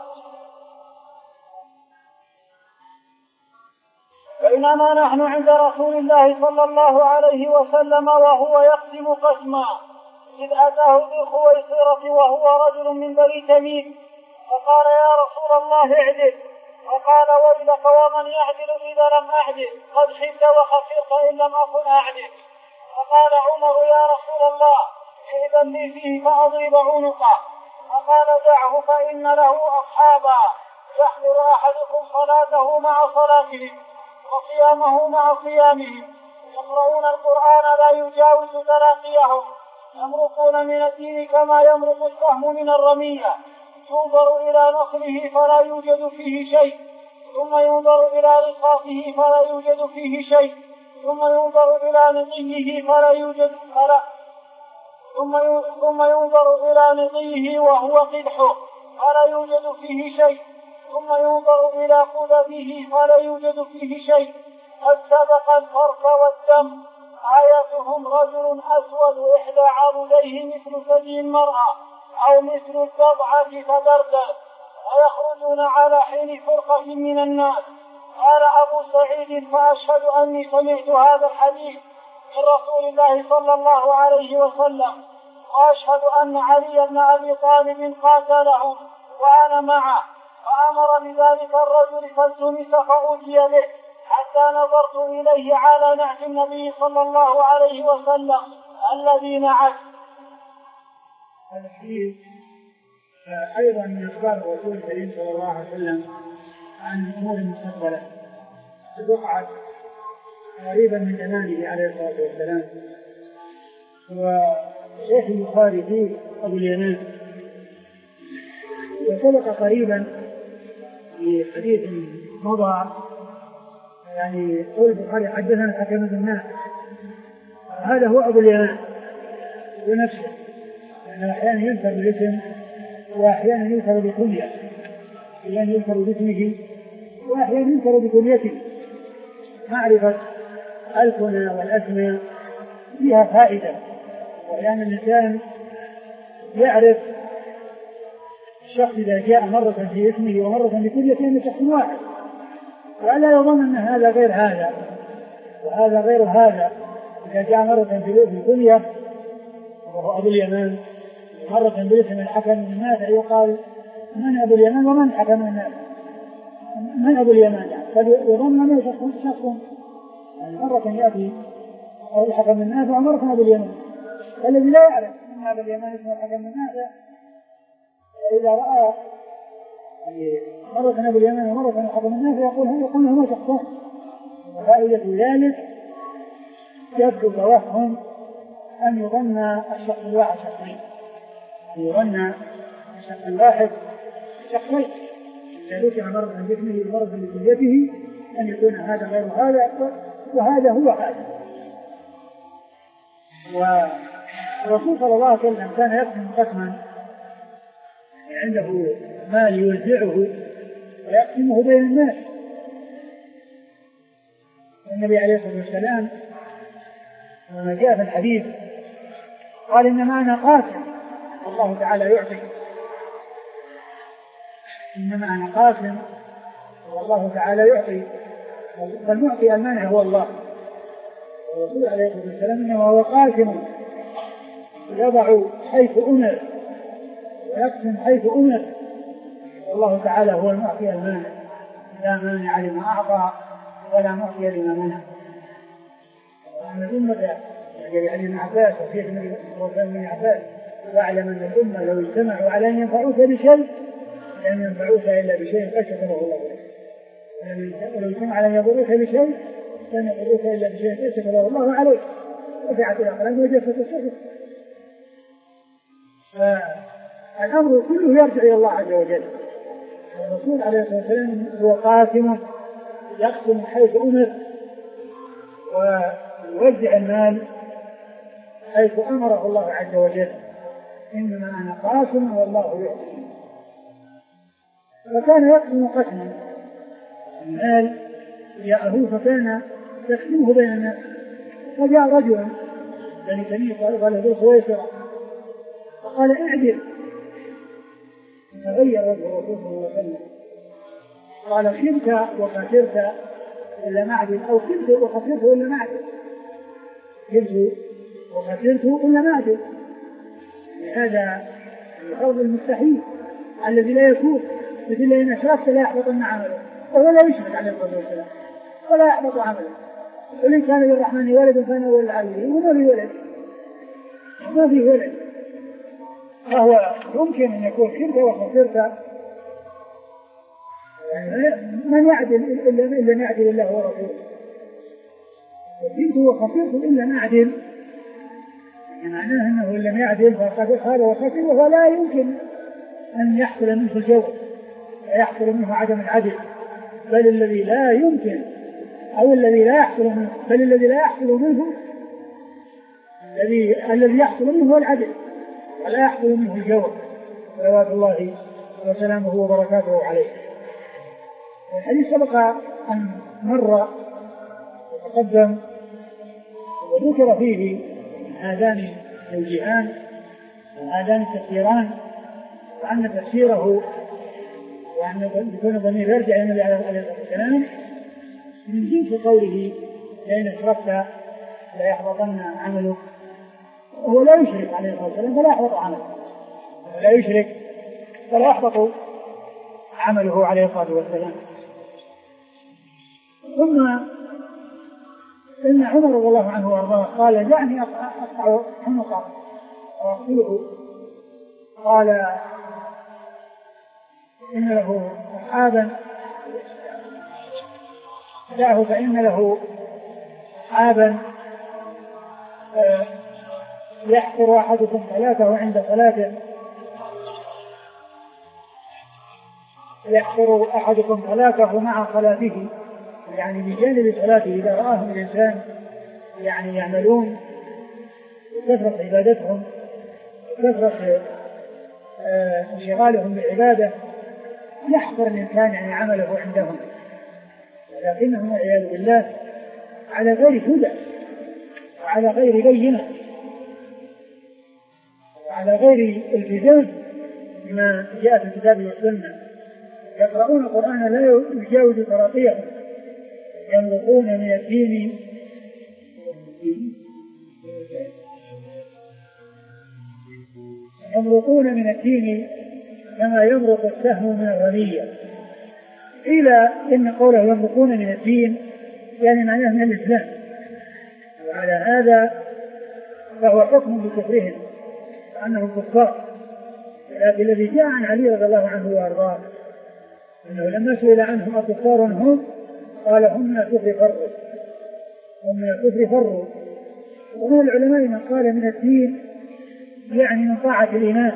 بينما نحن عند رسول الله صلى الله عليه وسلم وهو يقسم قسما إذ أتاه ذو الخويصرة وهو رجل من بني تميم فقال يا رسول الله اعدل فقال ويلك ومن يعدل إذا لم أعدل قد خبت وخسرت إن لم أكن أعدل فقال عمر يا رسول الله إذن لي فيه فأضرب عنقه فقال دعه فإن له أصحابا يحضر أحدكم صلاته مع صلاتهم وصيامه مع صيامهم يقرؤون القرآن لا يجاوز تراقيهم يمرقون من الدين كما يمرق السهم من الرمية ينظر إلى نصره فلا يوجد فيه شيء ثم ينظر إلى رصاصه فلا يوجد فيه شيء ثم ينظر إلى نضيه فلا يوجد فلا ثم ثم ينظر إلى نضيه وهو قدحه فلا يوجد فيه شيء ثم ينظر إلى قذبه فلا يوجد فيه شيء قد سبق الفرق والدم آياتهم رجل أسود إحدى عضديه مثل ثدي المرأة أو مثل الضبعة فدردر ويخرجون على حين فرقة من الناس. قال أبو سعيد فأشهد أني سمعت هذا الحديث من رسول الله صلى الله عليه وسلم وأشهد أن علي بن أبي طالب قاتلهم وأنا معه فأمر بذلك الرجل فالتمس فأوتي به حتى نظرت إليه على نعت النبي صلى الله عليه وسلم الذي نعت. هذا الحديث أيضا من أخبار الرسول الكريم صلى الله عليه وسلم عن أمور مستقبلة وقعت قريبا من زمانه عليه الصلاة والسلام. وشيخ البخاري فيه أبو اليمان وسبق قريبا في حديث مضى يعني قول البخاري حدثنا الحكم بن نافع هذا هو أبو اليمان بنفسه لأنه أحيانا يذكر بالاسم وأحيانا يذكر بكنية أحيانا يذكر باسمه وأحيانا يذكر بكنيته. معرفة الكنى والأسماء فيها فائدة وأحيانا الإنسان يعرف الشخص إذا جاء مرة في اسمه ومرة بكنيته من شخص واحد ولا يظن أن هذا غير هذا وهذا غير هذا. إذا جاء مرة في الكنية وهو أبو اليمان مرة باسم الحكم بن نافع يقال من أبو اليمان ومن الحكم بن نافع من أبو اليمان يعني يظن أنه شخص شخص يعني مرة يأتي أو الحكم بن نافع ومرة أبو اليمان. الذي لا يعرف أن أبو اليمان اسمه الحكم بن نافع إذا رأى مرة أبو اليمان ومرة الحكم بن نافع يقول يقول هما شخصان. وفائدة ذلك يبدو توهم أن يظن الشخص الواحد شخصين يظن الشخص الواحد شخصين إذا ذكر مرة عن جسمه ومرة عن كليته أن يكون هذا غير هذا وهذا هو هذا. والرسول صلى الله عليه وسلم كان يقسم قسما عنده مال يوزعه ويقسمه بين الناس. النبي عليه الصلاة والسلام لما جاء في الحديث قال إنما أنا قاسم والله تعالى يعطي إنما أنا قاسم والله تعالى يعطي فالمعطي المانع هو الله. الرسول عليه الصلاة والسلام إنما هو قاسم يضع حيث أمر ويقسم حيث أمر والله تعالى هو المعطي المانع لا مانع لما أعطى ولا معطي لما منع. وأن الأمة يعني ابن عباس وشيخ النبي صلى الله عليه وسلم واعلم أن الأمة لو اجتمعوا على أن ينفعوك بشيء لم ينفعوك إلا بشيء قد كتبه الله عليك ولو اجتمعوا على أن يضروك بشيء لم يضروك إلا بشيء قد كتبه الله عليك رفعت الأقلام وجفت الصحف. فالأمر كله يرجع إلى الله عز وجل. الرسول عليه الصلاة والسلام هو قاسم يقسم حيث أمر ويوزع المال حيث أمره الله عز وجل، إنما أنا قاسم والله يحسن. فكان يقسم قسما المال جاءه فكان يقسمه بين الناس. فجاء رجل بني تميم قال له خويصرة فقال اعدل، تغير وجه الرسول صلى الله عليه وسلم قال خبت وخسرت إلا معدل، أو خبت وخسرت إلا معدل، خبت وخسرت إلا معدل. هذا الحوض المستحيل الذي لا يكون، مثل إن أشركت لا يحبطن عمله، وهو لا يشرك عليه الصلاة والسلام ولا يحبط عمله. وإن كان للرحمن ولد فأنا ولد العالمين، وما في ولد، ما في ولد. فهو يمكن أن يكون خبت وخسرت، من يعدل إلا إلا يعدل الله ورسوله، وخبت وخسرت إلا معدل، يعني معناه أنه إن لم يعدل فقد خاب وخسر، وهو لا يمكن أن يحصل منه الجور ويحصل منه عدم العدل، بل الذي لا يمكن أو الذي لا يحصل منه بل الذي لا يحصل منه الذي الذي يحصل منه هو العدل، ولا يحصل منه الجور، صلوات الله وسلامه وبركاته عليه. الحديث سبق أن مر وتقدم وذكر فيه هذان الوجهان وهذان التفسيران، وأن تفسيره وأن يكون الضمير يرجع إلى النبي عليه الصلاة والسلام من جنس قوله لئن أشركت لا يحبطن عملك، وهو لا يشرك عليه الصلاة والسلام فلا يحبط عمله، لا يشرك فلا يحبط عمله عليه الصلاة والسلام. ثم إن عمر رضي الله عنه وارضاه قال دعني أقطع عنقه وأقتله، قال إن له أصحابا دعه فإن له أصحابا يحفر أحدكم صلاته عند صلاته يحفر أحدكم صلاته مع صلاته، يعني بجانب صلاته إذا رآهم الإنسان يعني يعملون كثرة عبادتهم كثرة انشغالهم بالعبادة يحفر الإنسان يعني عمله عندهم، لكنهم والعياذ بالله على غير هدى وعلى غير بينة وعلى غير التزام بما جاء في الكتاب والسنة، يقرؤون القرآن لا يجاوز تراقيهم، يمرقون من الدين يمرقون من الدين كما يمرق السهم من الرمية. إلى إن قوله يمرقون من الدين يعني معناه من الإسلام، وعلى هذا فهو حكم بكفرهم أنهم كفار. لكن الذي جاء عن علي رضي الله عنه وأرضاه أنه لما سئل عنهم أكفار هم قال هم من الكفر فروا هم من الكفر فروا ومن العلماء من قال من الدين يعني من طاعة الإيمان،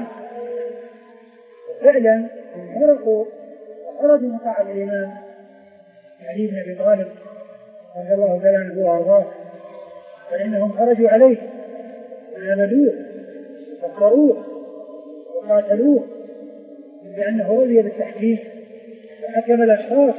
فعلا خرقوا خرجوا من طاعة الإيمان. علي بن أبي طالب رضي الله تعالى عنه وأرضاه فإنهم خرجوا عليه وعبدوه وكفروه وقاتلوه لأنه رضي بالتحكيم وحكم الأشخاص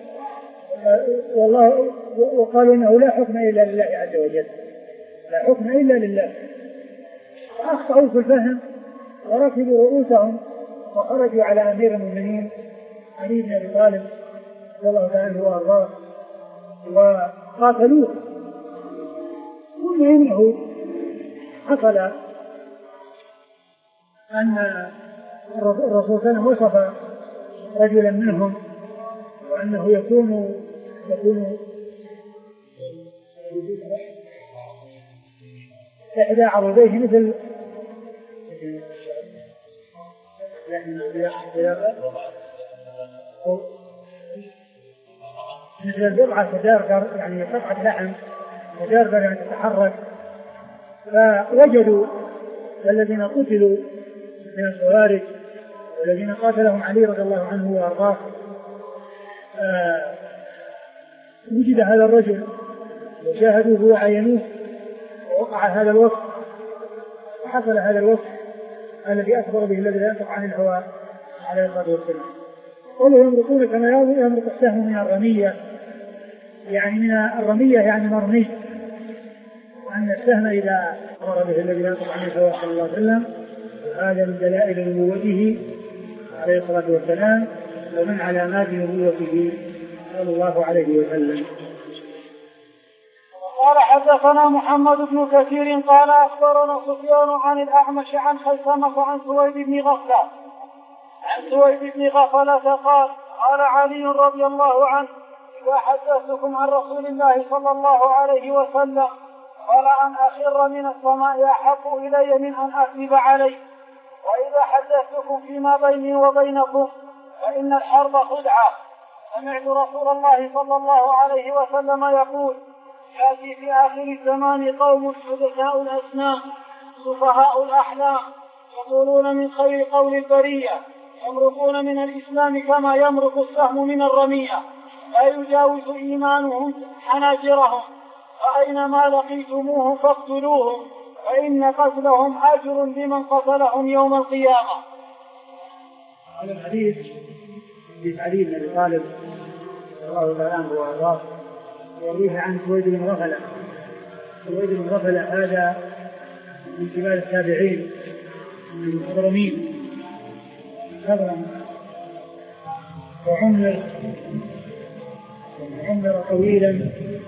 والله وقالوا إنه لا حكم إلا لله عز وجل، لا حكم إلا لله، فأخطأوا في الفهم وركبوا رؤوسهم وخرجوا على أمير المؤمنين علي بن أبي طالب رضي الله عنه وأرضاه وقاتلوه. ثم إنه حصل أن الرسول صلى الله عليه وسلم وصف رجلا منهم وأنه يكون يكون إحدى عروضيه مثل مثل البضعة تداركر يعني قطعة لحم تداركر يعني تتحرك. فوجدوا الذين قتلوا من الخوارج والذين قاتلهم علي رضي الله عنه وأرضاه، آه وجد هذا الرجل وشاهدوه وعينوه ووقع هذا الوصف وحصل هذا الوصف الذي أخبر به الذي لا ينطق عن الهوى عليه الصلاة والسلام. قالوا يمرقون كما يمرق السهم من الرمية، يعني من الرمية يعني مرمي، وأن السهم إذا أخبر به الذي لا ينطق عن الهوى صلى الله عليه وسلم هذا من دلائل نبوته عليه الصلاة والسلام ومن علامات نبوته صلى الله عليه وسلم. قال حدثنا محمد بن كثير قال أخبرنا سفيان عن الأعمش عن خيثمة عن سويد بن غفلة عن سويد بن غفلة قال قال علي رضي الله عنه إذا حدثتكم عن رسول الله صلى الله عليه وسلم قال أن أخر من السماء أحب إلي من أن أكذب عليه، وإذا حدثتكم فيما بيني وبينكم فإن الحرب خدعة. سمعت رسول الله صلى الله عليه وسلم يقول يأتي في آخر الزمان قوم حدثاء الأسنان سفهاء الأحلام يقولون من خير قول البرية يمرقون من الإسلام كما يمرق السهم من الرمية لا يجاوز إيمانهم حناجرهم، فأينما لقيتموهم فاقتلوهم فإن قتلهم أجر لمن قتلهم يوم القيامة. هذا الحديث في علي بن أبي طالب رضي الله عنه وأرضاه يرويه عن سويد بن غفلة. سويد بن غفلة هذا من كبار التابعين من المخضرمين خضرا، وعمر وعمر طويلا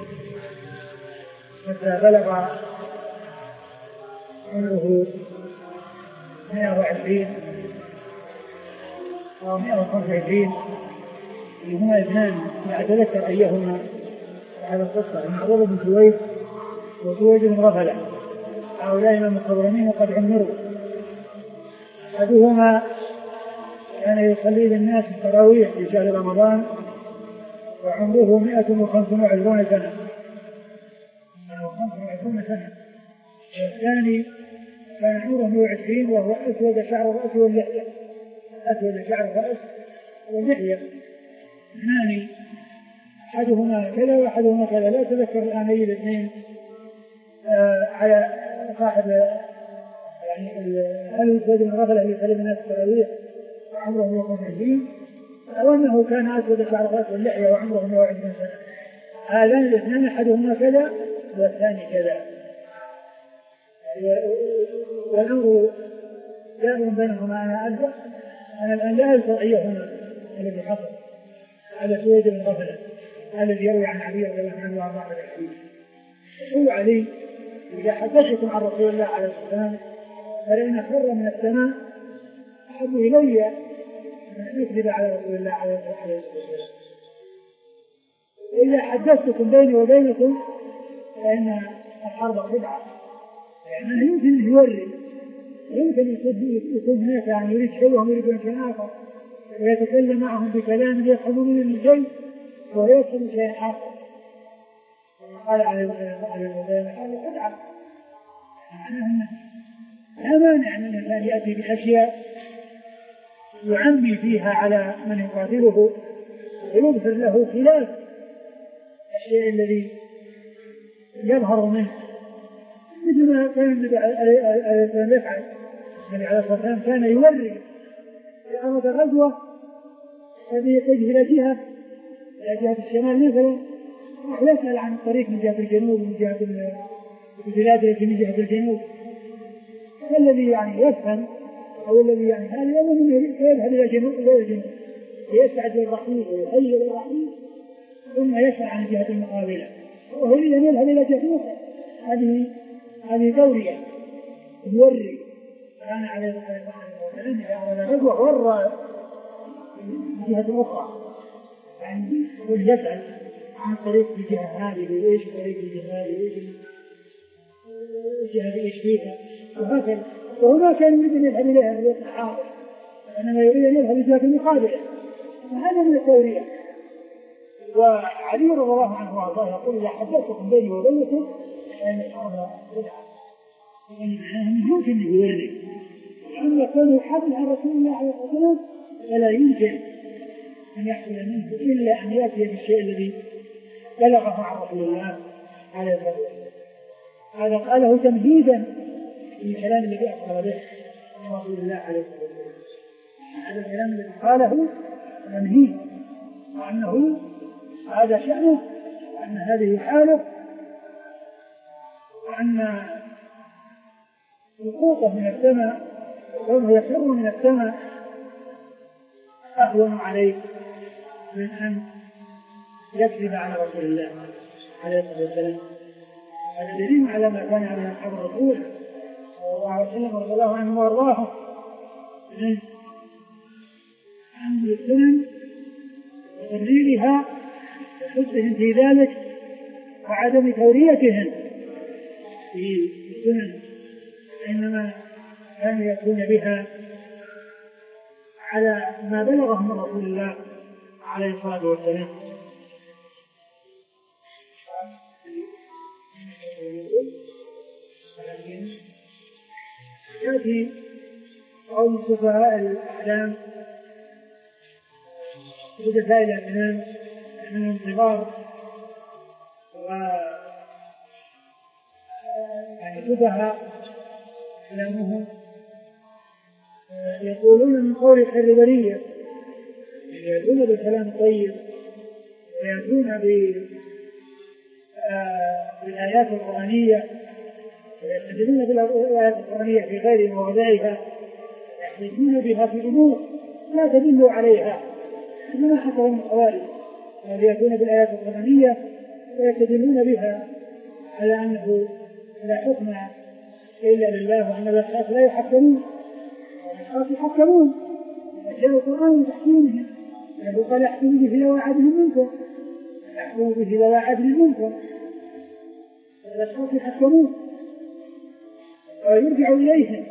حتى بلغ عمره مئة وعشرين أو مئة وخمسة وعشرين. هما اثنان لا أتذكر أيهما هذا القصة، المعروف بن سويد وسويد بن غفلة، هؤلاء من المخضرمين وقد عمروا. أحدهما كان يصلي للناس التراويح في شهر رمضان وعمره مئة وخمسة وعشرين سنة سنة. والثاني كان عمره مئة وعشرين وهو أسود شعر الرأس واللحية أسود شعر الرأس واللحية اثنان أحدهما كذا وأحدهما كذا، لا أتذكر الآن أي الاثنين آه على صاحب يعني هل أسود من غفلة يصلي الناس التراويح وعمره مئة وخمسة وعشرين أو أنه كان أسود شعر الرأس واللحية وعمره مئة وعشرين سنة. هذان الاثنان أحدهما كذا والثاني كذا، والأمر دائما بينهما. أنا أدرك أنا الآن لا أذكر أيهما الذي حصل على سويد بن غفلة الذي يروي عن علي رضي الله عنه وأرضاه الحديث. يقول علي إذا حدثتكم عن رسول الله عليه الصلاة والسلام فلئن خر من السماء أحب إلي أن يكذب على رسول الله عليه الصلاة والسلام. إذا حدثتكم بيني وبينكم فإن الحرب خدعة، يعني يمكن أن يوري، يمكن يكون هناك يعني يريد شيء وهم يريدون شيء آخر ويتكلم معهم بكلام يفهمون من الشيء ويفهم شيء آخر. قال على المبين هذا خدعة، لا مانع أن الإنسان يأتي بأشياء يعمي فيها على من يقاتله ويظهر له خلاف الشيء الذي يظهر منه، مثل ما كان النبي عليه يفعل. النبي عليه الصلاة والسلام كان يوري في أرض الغزوة الذي يتجه إلى جهة إلى جهة الشمال مثلا ويسأل عن الطريق من جهة الجنوب من جهة البلاد التي من جهة الجنوب، الذي يعني يفهم أو الذي يعني هذا يظن يذهب إلى جنوب إلى الجنوب يسعد للرحيل ويخيل الرحيل ثم يسأل عن الجهة المقابلة وهو يذهب إلى جهة أخرى. هذه هذه دورية يوري. كان عليه الصلاة والسلام إذا أراد غزوة ورى جهة أخرى، يعني يسأل عن طريق الجهة هذه وإيش طريق الجهة هذه وإيش الجهة إيش فيها وهكذا. وهنا كان يريد أن يذهب إليها في الوقت الحاضر، إنما يريد أن يذهب الجهة المقابلة، وهذا من التورية. وعلي رضي الله عنه وارضاه يقول إذا حدثتكم بيني وبينكم فإن الحرب بدعة، يعني معناه يمكن أن يوري. أما كان يحدث عن رسول الله عليه الصلاة والسلام فلا يمكن أن يحصل منه إلا أن يأتي بالشيء الذي بلغه عن رسول الله عليه الصلاة والسلام. هذا قاله تمهيدا من كلام الذي أخبر به رسول الله عليه الصلاة والسلام. هذا الكلام الذي قاله تمهيد، وأنه هذا شأنه، وأن هذه حاله، وأن سقوطه من السماء وكونه يسر من السماء أهون عليه من أن يكذب على رسول الله عليه الصلاة والسلام. هذا دليل على ما كان عليه أصحاب الرسول صلى الله عليه وسلم رضي الله عنهم وأرضاهم من حمل السنن وتبليغها وحثهم في ذلك وعدم توريتهم في السنن، إنما كانوا يأتون بها على ما بلغهم من رسول الله عليه الصلاة والسلام. يأتي قول سفهاء الأحلام سفهاء الأحلام من انتظار يعني سفهاء أحلامهم يقولون من قول الحربرية، يأتون بالكلام الطيب ويأتون بالآيات القرآنية ويستدلون بالآيات القرآنية في غير مواضعها، يحدثون بها في أمور لا تدل عليها، إنما حصل من الخوارج يأتون بالآيات القرآنية ويستدلون بها على أنه لا حكم إلا لله، وأن الأشخاص لا يحكمون، والأشخاص يحكمون أشياء القرآن تحكيمهم، يعني قال يحكم به ذوى عدل منكم، يحكم به ذوى عدل منكم، الأشخاص يحكمون ويرجع إليهم.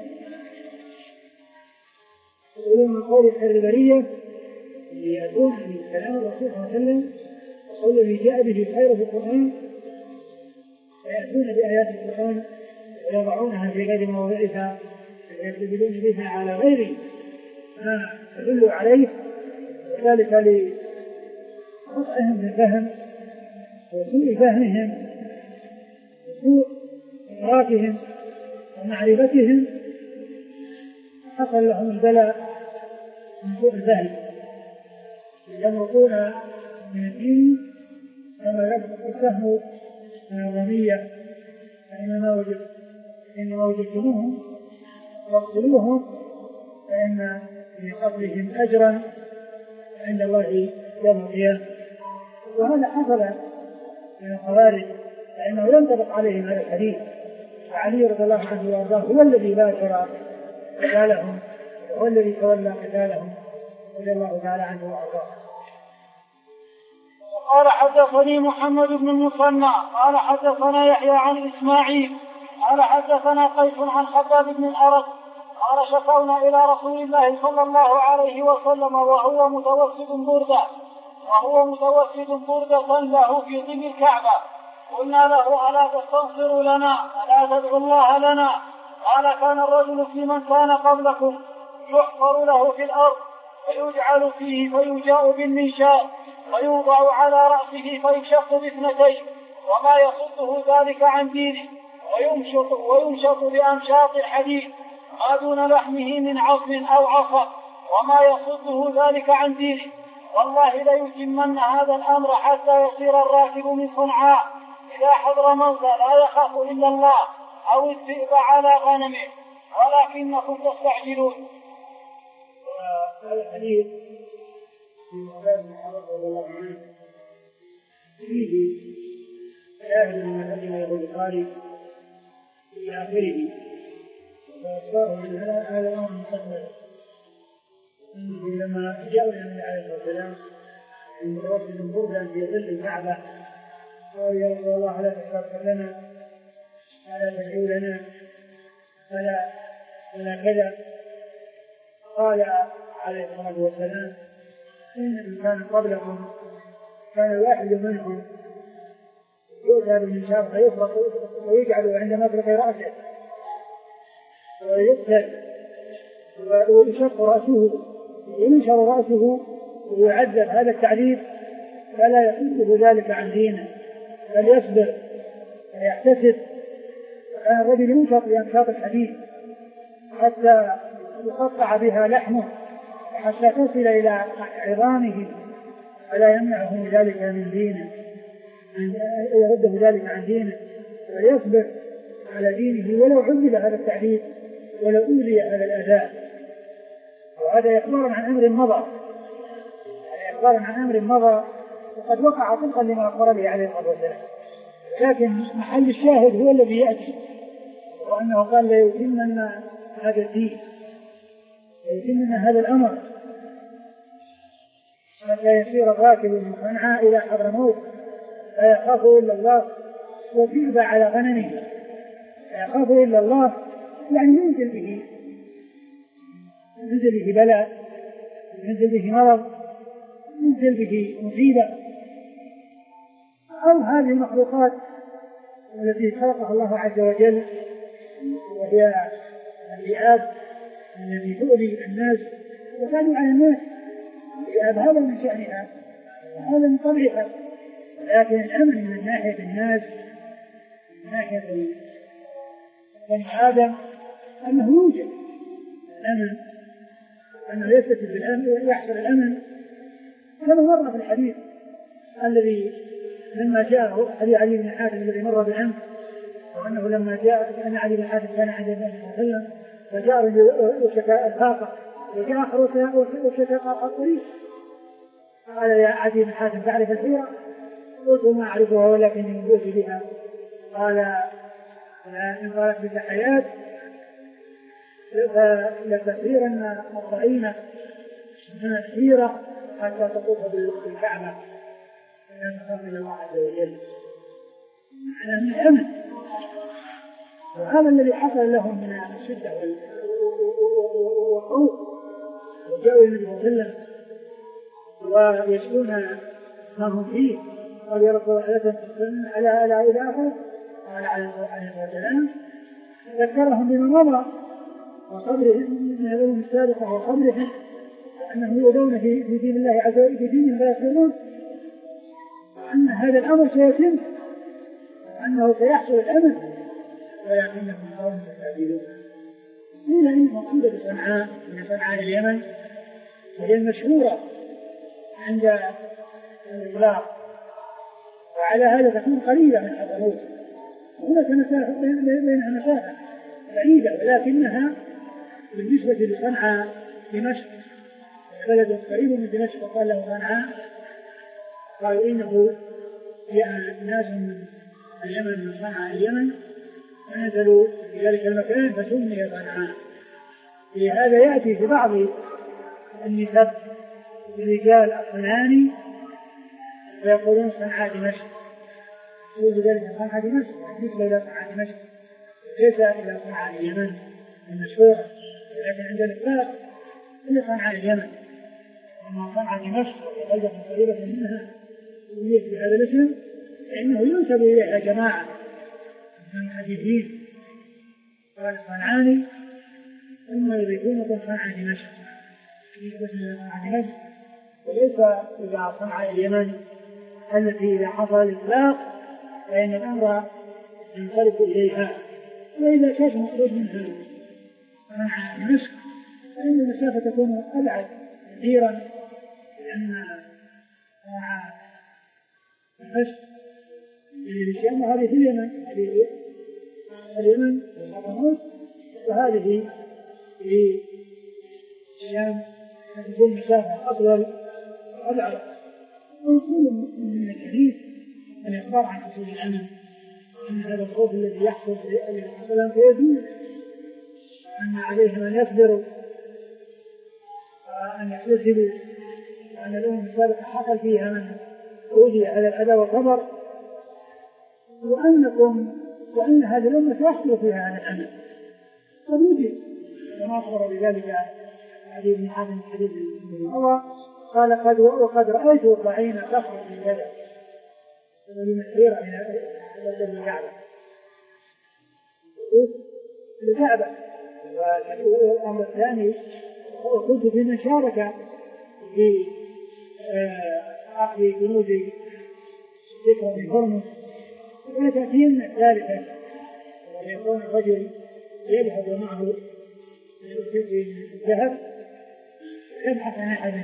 يقولون من قول الحربرية اللي يأتون من كلام الرسول صلى الله عليه وسلم وقول الذي جاء به الخير في القرآن، ويأتون بآيات القرآن ويضعونها في غير مواضعها ويستدلون بها على غير ما تدل عليه، وذلك لخطئهم في الفهم وسوء فهمهم وسوء إدراكهم ومعرفتهم، حصل لهم البلاء من سوء الفهم، يمرقون من الدين كما يبرق السهم من الرمية، فإنما وجد إنما وجدتموهم واقتلوهم فإن في قتلهم أجرا عند الله يوم القيامة. وهذا حصل من الخوارج فإنه لم ينطبق عليهم هذا الحديث، وعلي رضي الله عنه وارضاه هو الذي باشر قتالهم وهو الذي تولى قتالهم رضي الله تعالى عنه وارضاه. قال حدثني محمد بن المثنى قال حدثنا يحيى عن إسماعيل قال حدثنا قيس عن خباب بن الأرد قال شكونا إلى رسول الله صلى الله عليه وسلم وهو متوسد بردة وهو متوسد بردة له في ظل الكعبة، قلنا له ألا تستنصر لنا ألا تدعو الله لنا؟ قال كان الرجل في من كان قبلكم يحفر له في الأرض فيجعل فيه فيجاء بالمنشار ويوضع على رأسه فيشق باثنتين وما يصده ذلك عن دينه، ويمشط, ويمشط بأمشاط الحديد ما دون لحمه من عظم أو عصب وما يصده ذلك عن دينه. والله ليتمن هذا الأمر حتى يصير الراكب من صنعاء إذا حضر منزل لا يخاف إلا الله أو الذئب على غنمه ولكنكم تستعجلون. وهذا الحديث من مقال محمد رضي الله عنه فيه شاهد من هدي البخاري في آخره، وأخباره من هذا الأمر المستقبل لما جاءوا النبي عليه الصلاة والسلام من رجل بردا في ظل الكعبة قال يا رسول الله لا تستغفر لنا ولا تدعو لنا فلا ولا كذا. قال عليه الصلاة والسلام إن من كان قبلكم كان الواحد منهم يؤتى بالمنشار فيفرق ويجعل عند مفرق رأسه ويقتل ويشق رأسه وينشر رأسه ويعذب هذا التعذيب فلا يحده ذلك عن دينه بل يصبر ويحتسب. كان الرجل ينشط بأنشاط الحديد حتى يقطع بها لحمه حتى تصل إلى عظامه، فلا يمنعه ذلك من دينه، يرده ذلك عن دينه، ويصبر على دينه ولو عذب هذا التعذيب ولو أوذي هذا الأذى. وهذا إخبار عن أمر مضى، إخبار عن أمر مضى وقد وقع طبقا لما أخبر به عليه الصلاة والسلام. لكن محل الشاهد هو الذي يأتي، وأنه قال ليتمن هذا الدين، ليتمن هذا الأمر، حتى يسير الراكب من صنعاء إلى حضرموت لا يخاف إلا الله وذئب على غنمه، لا يخاف إلا الله، يعني ينزل به ينزل به بلاء، ينزل به مرض، ينزل به مصيبة، أو هذه المخلوقات التي خلقها الله عز وجل وهي الذئاب التي تؤذي الناس وتدعو على الناس. الذئاب هذا من شأنها وهذا من طبعها، لكن الأمن من ناحية الناس من ناحية بني آدم أنه يوجد الأمن، أنه يستفيد بالأمن ويحصل الأمن، كما مر في الحديث الذي لما جاءه حديث علي بن حاتم الذي مر بالأمس، وأنه لما جاء أن علي بن حاتم كان عند النبي صلى الله عليه وسلم فجاء وشكى الفاقة وجاء آخر وشكى الطريق، قال يا علي بن حاتم تعرف الحيرة؟ قلت ما أعرفها ولكني جئت بها. قال إن قالت بك حياة لتسيرن أربعين من السيرة حتى تطوف بالكعبة لأن تخاف إلى الله عز وجل. معنى من الأمن، وهذا الذي حصل لهم من الشدة والخوف، وجاءوا النبي صلى الله عليه وسلم ويشكون ما هم فيه، قال يا رسول الله ألا ألا إلى آخر، قال عليه الصلاة والسلام ذكرهم بما مضى وصبرهم من الأمم السابقة وصبرهم أنهم يؤذون في دين الله عز وجل في دينهم لا يسلمون، وأن هذا الأمر سيتم وأنه سيحصل الأمن، ولكنهم قوم مستعجلون. قيل إن مقصودة بصنعاء من صنعاء اليمن وهي المشهورة عند الإطلاق، وعلى هذا تكون قريبة من حضرموت، هناك مسافة بينها مسافة بعيدة، ولكنها بالنسبة لصنعاء دمشق بلد قريب من دمشق وقال له صنعاء، قالوا إنه جاء ناس من اليمن من صنعاء اليمن ونزلوا في ذلك المكان فسمي صنعاء. لهذا يأتي في بعض النسب الرجال الصنعاني ويقولون صنعاء دمشق، يقول ذلك صنعاء دمشق مثل إلى صنعاء دمشق ليس إلى صنعاء اليمن المشهورة، لكن عند الإطلاق إلى صنعاء اليمن. أما صنعاء دمشق بلدة قريبة منها سميت بهذا الاسم لأنه ينسب إليها جماعة من الحديثين، قال الصنعاني ثم يضيفون صنعاء دمشق نسبة إلى صنعاء دمشق، وليس إلى صنعاء اليمن التي إذا حصل الإطلاق فإن الأمر ينطلق إليها، وإذا كانت مخرج منها صنعاء دمشق فإن المسافة تكون أبعد كثيرا، لأن صنعاء دمشق لأن هذه في اليمن، هذه اليمن والحضرموت، وهذه في الشام تكون مسافة أطول وأبعد. ونقول من الحديث الإخبار عن حصول الأمن، أن هذا الخوف الذي يحصل للحصلان فيزول، أن عليهم أن يصبروا وأن يحتسبوا، وأن الأمم السابقة حصل فيها من أوذي على الأذى والصبر، وأنكم وأن هذه الأمة تحصل فيها هذا الأمن قد وجد، كما أخبر بذلك علي بن حاتم الحديث المروى قال قد وقد رأيت الضعين تخرج من بلد ومن الحيرة إلى الكعبة الكعبة. والأمر الثاني وكنت في من شارك في أخذ كنوز ذكر من هرمز، وتأتين ذلك ويكون الرجل يلحظ معه الذهب يبحث عن أحد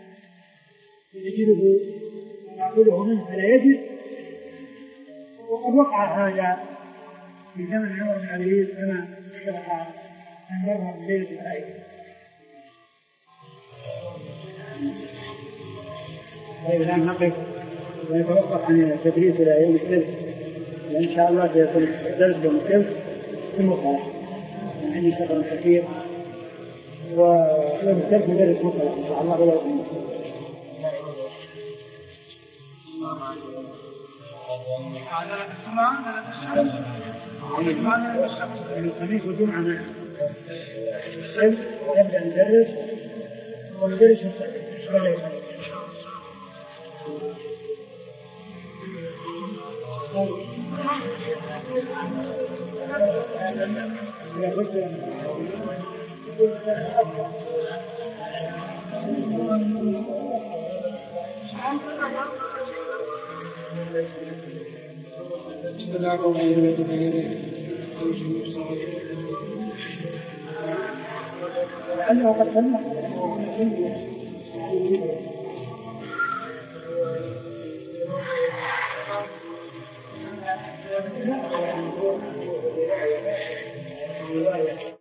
يجده يأخذه منه فلا يجد. وقد وقع هذا في زمن عمر بن عبد العزيز كما شرح أن مر بليلة الآية. طيب الآن نقف ونتوقف عن التدريس إلى يوم السبت، وإن شاء الله سيكون الدرس يوم السبت ثم الصلاة. عندي شغل كثير ويوم السبت ندرس مطلع إن شاء الله ولا يوم الخميس والجمعة معا. السبت نبدأ ندرس وندرس السبت. لأنه قد سمع لا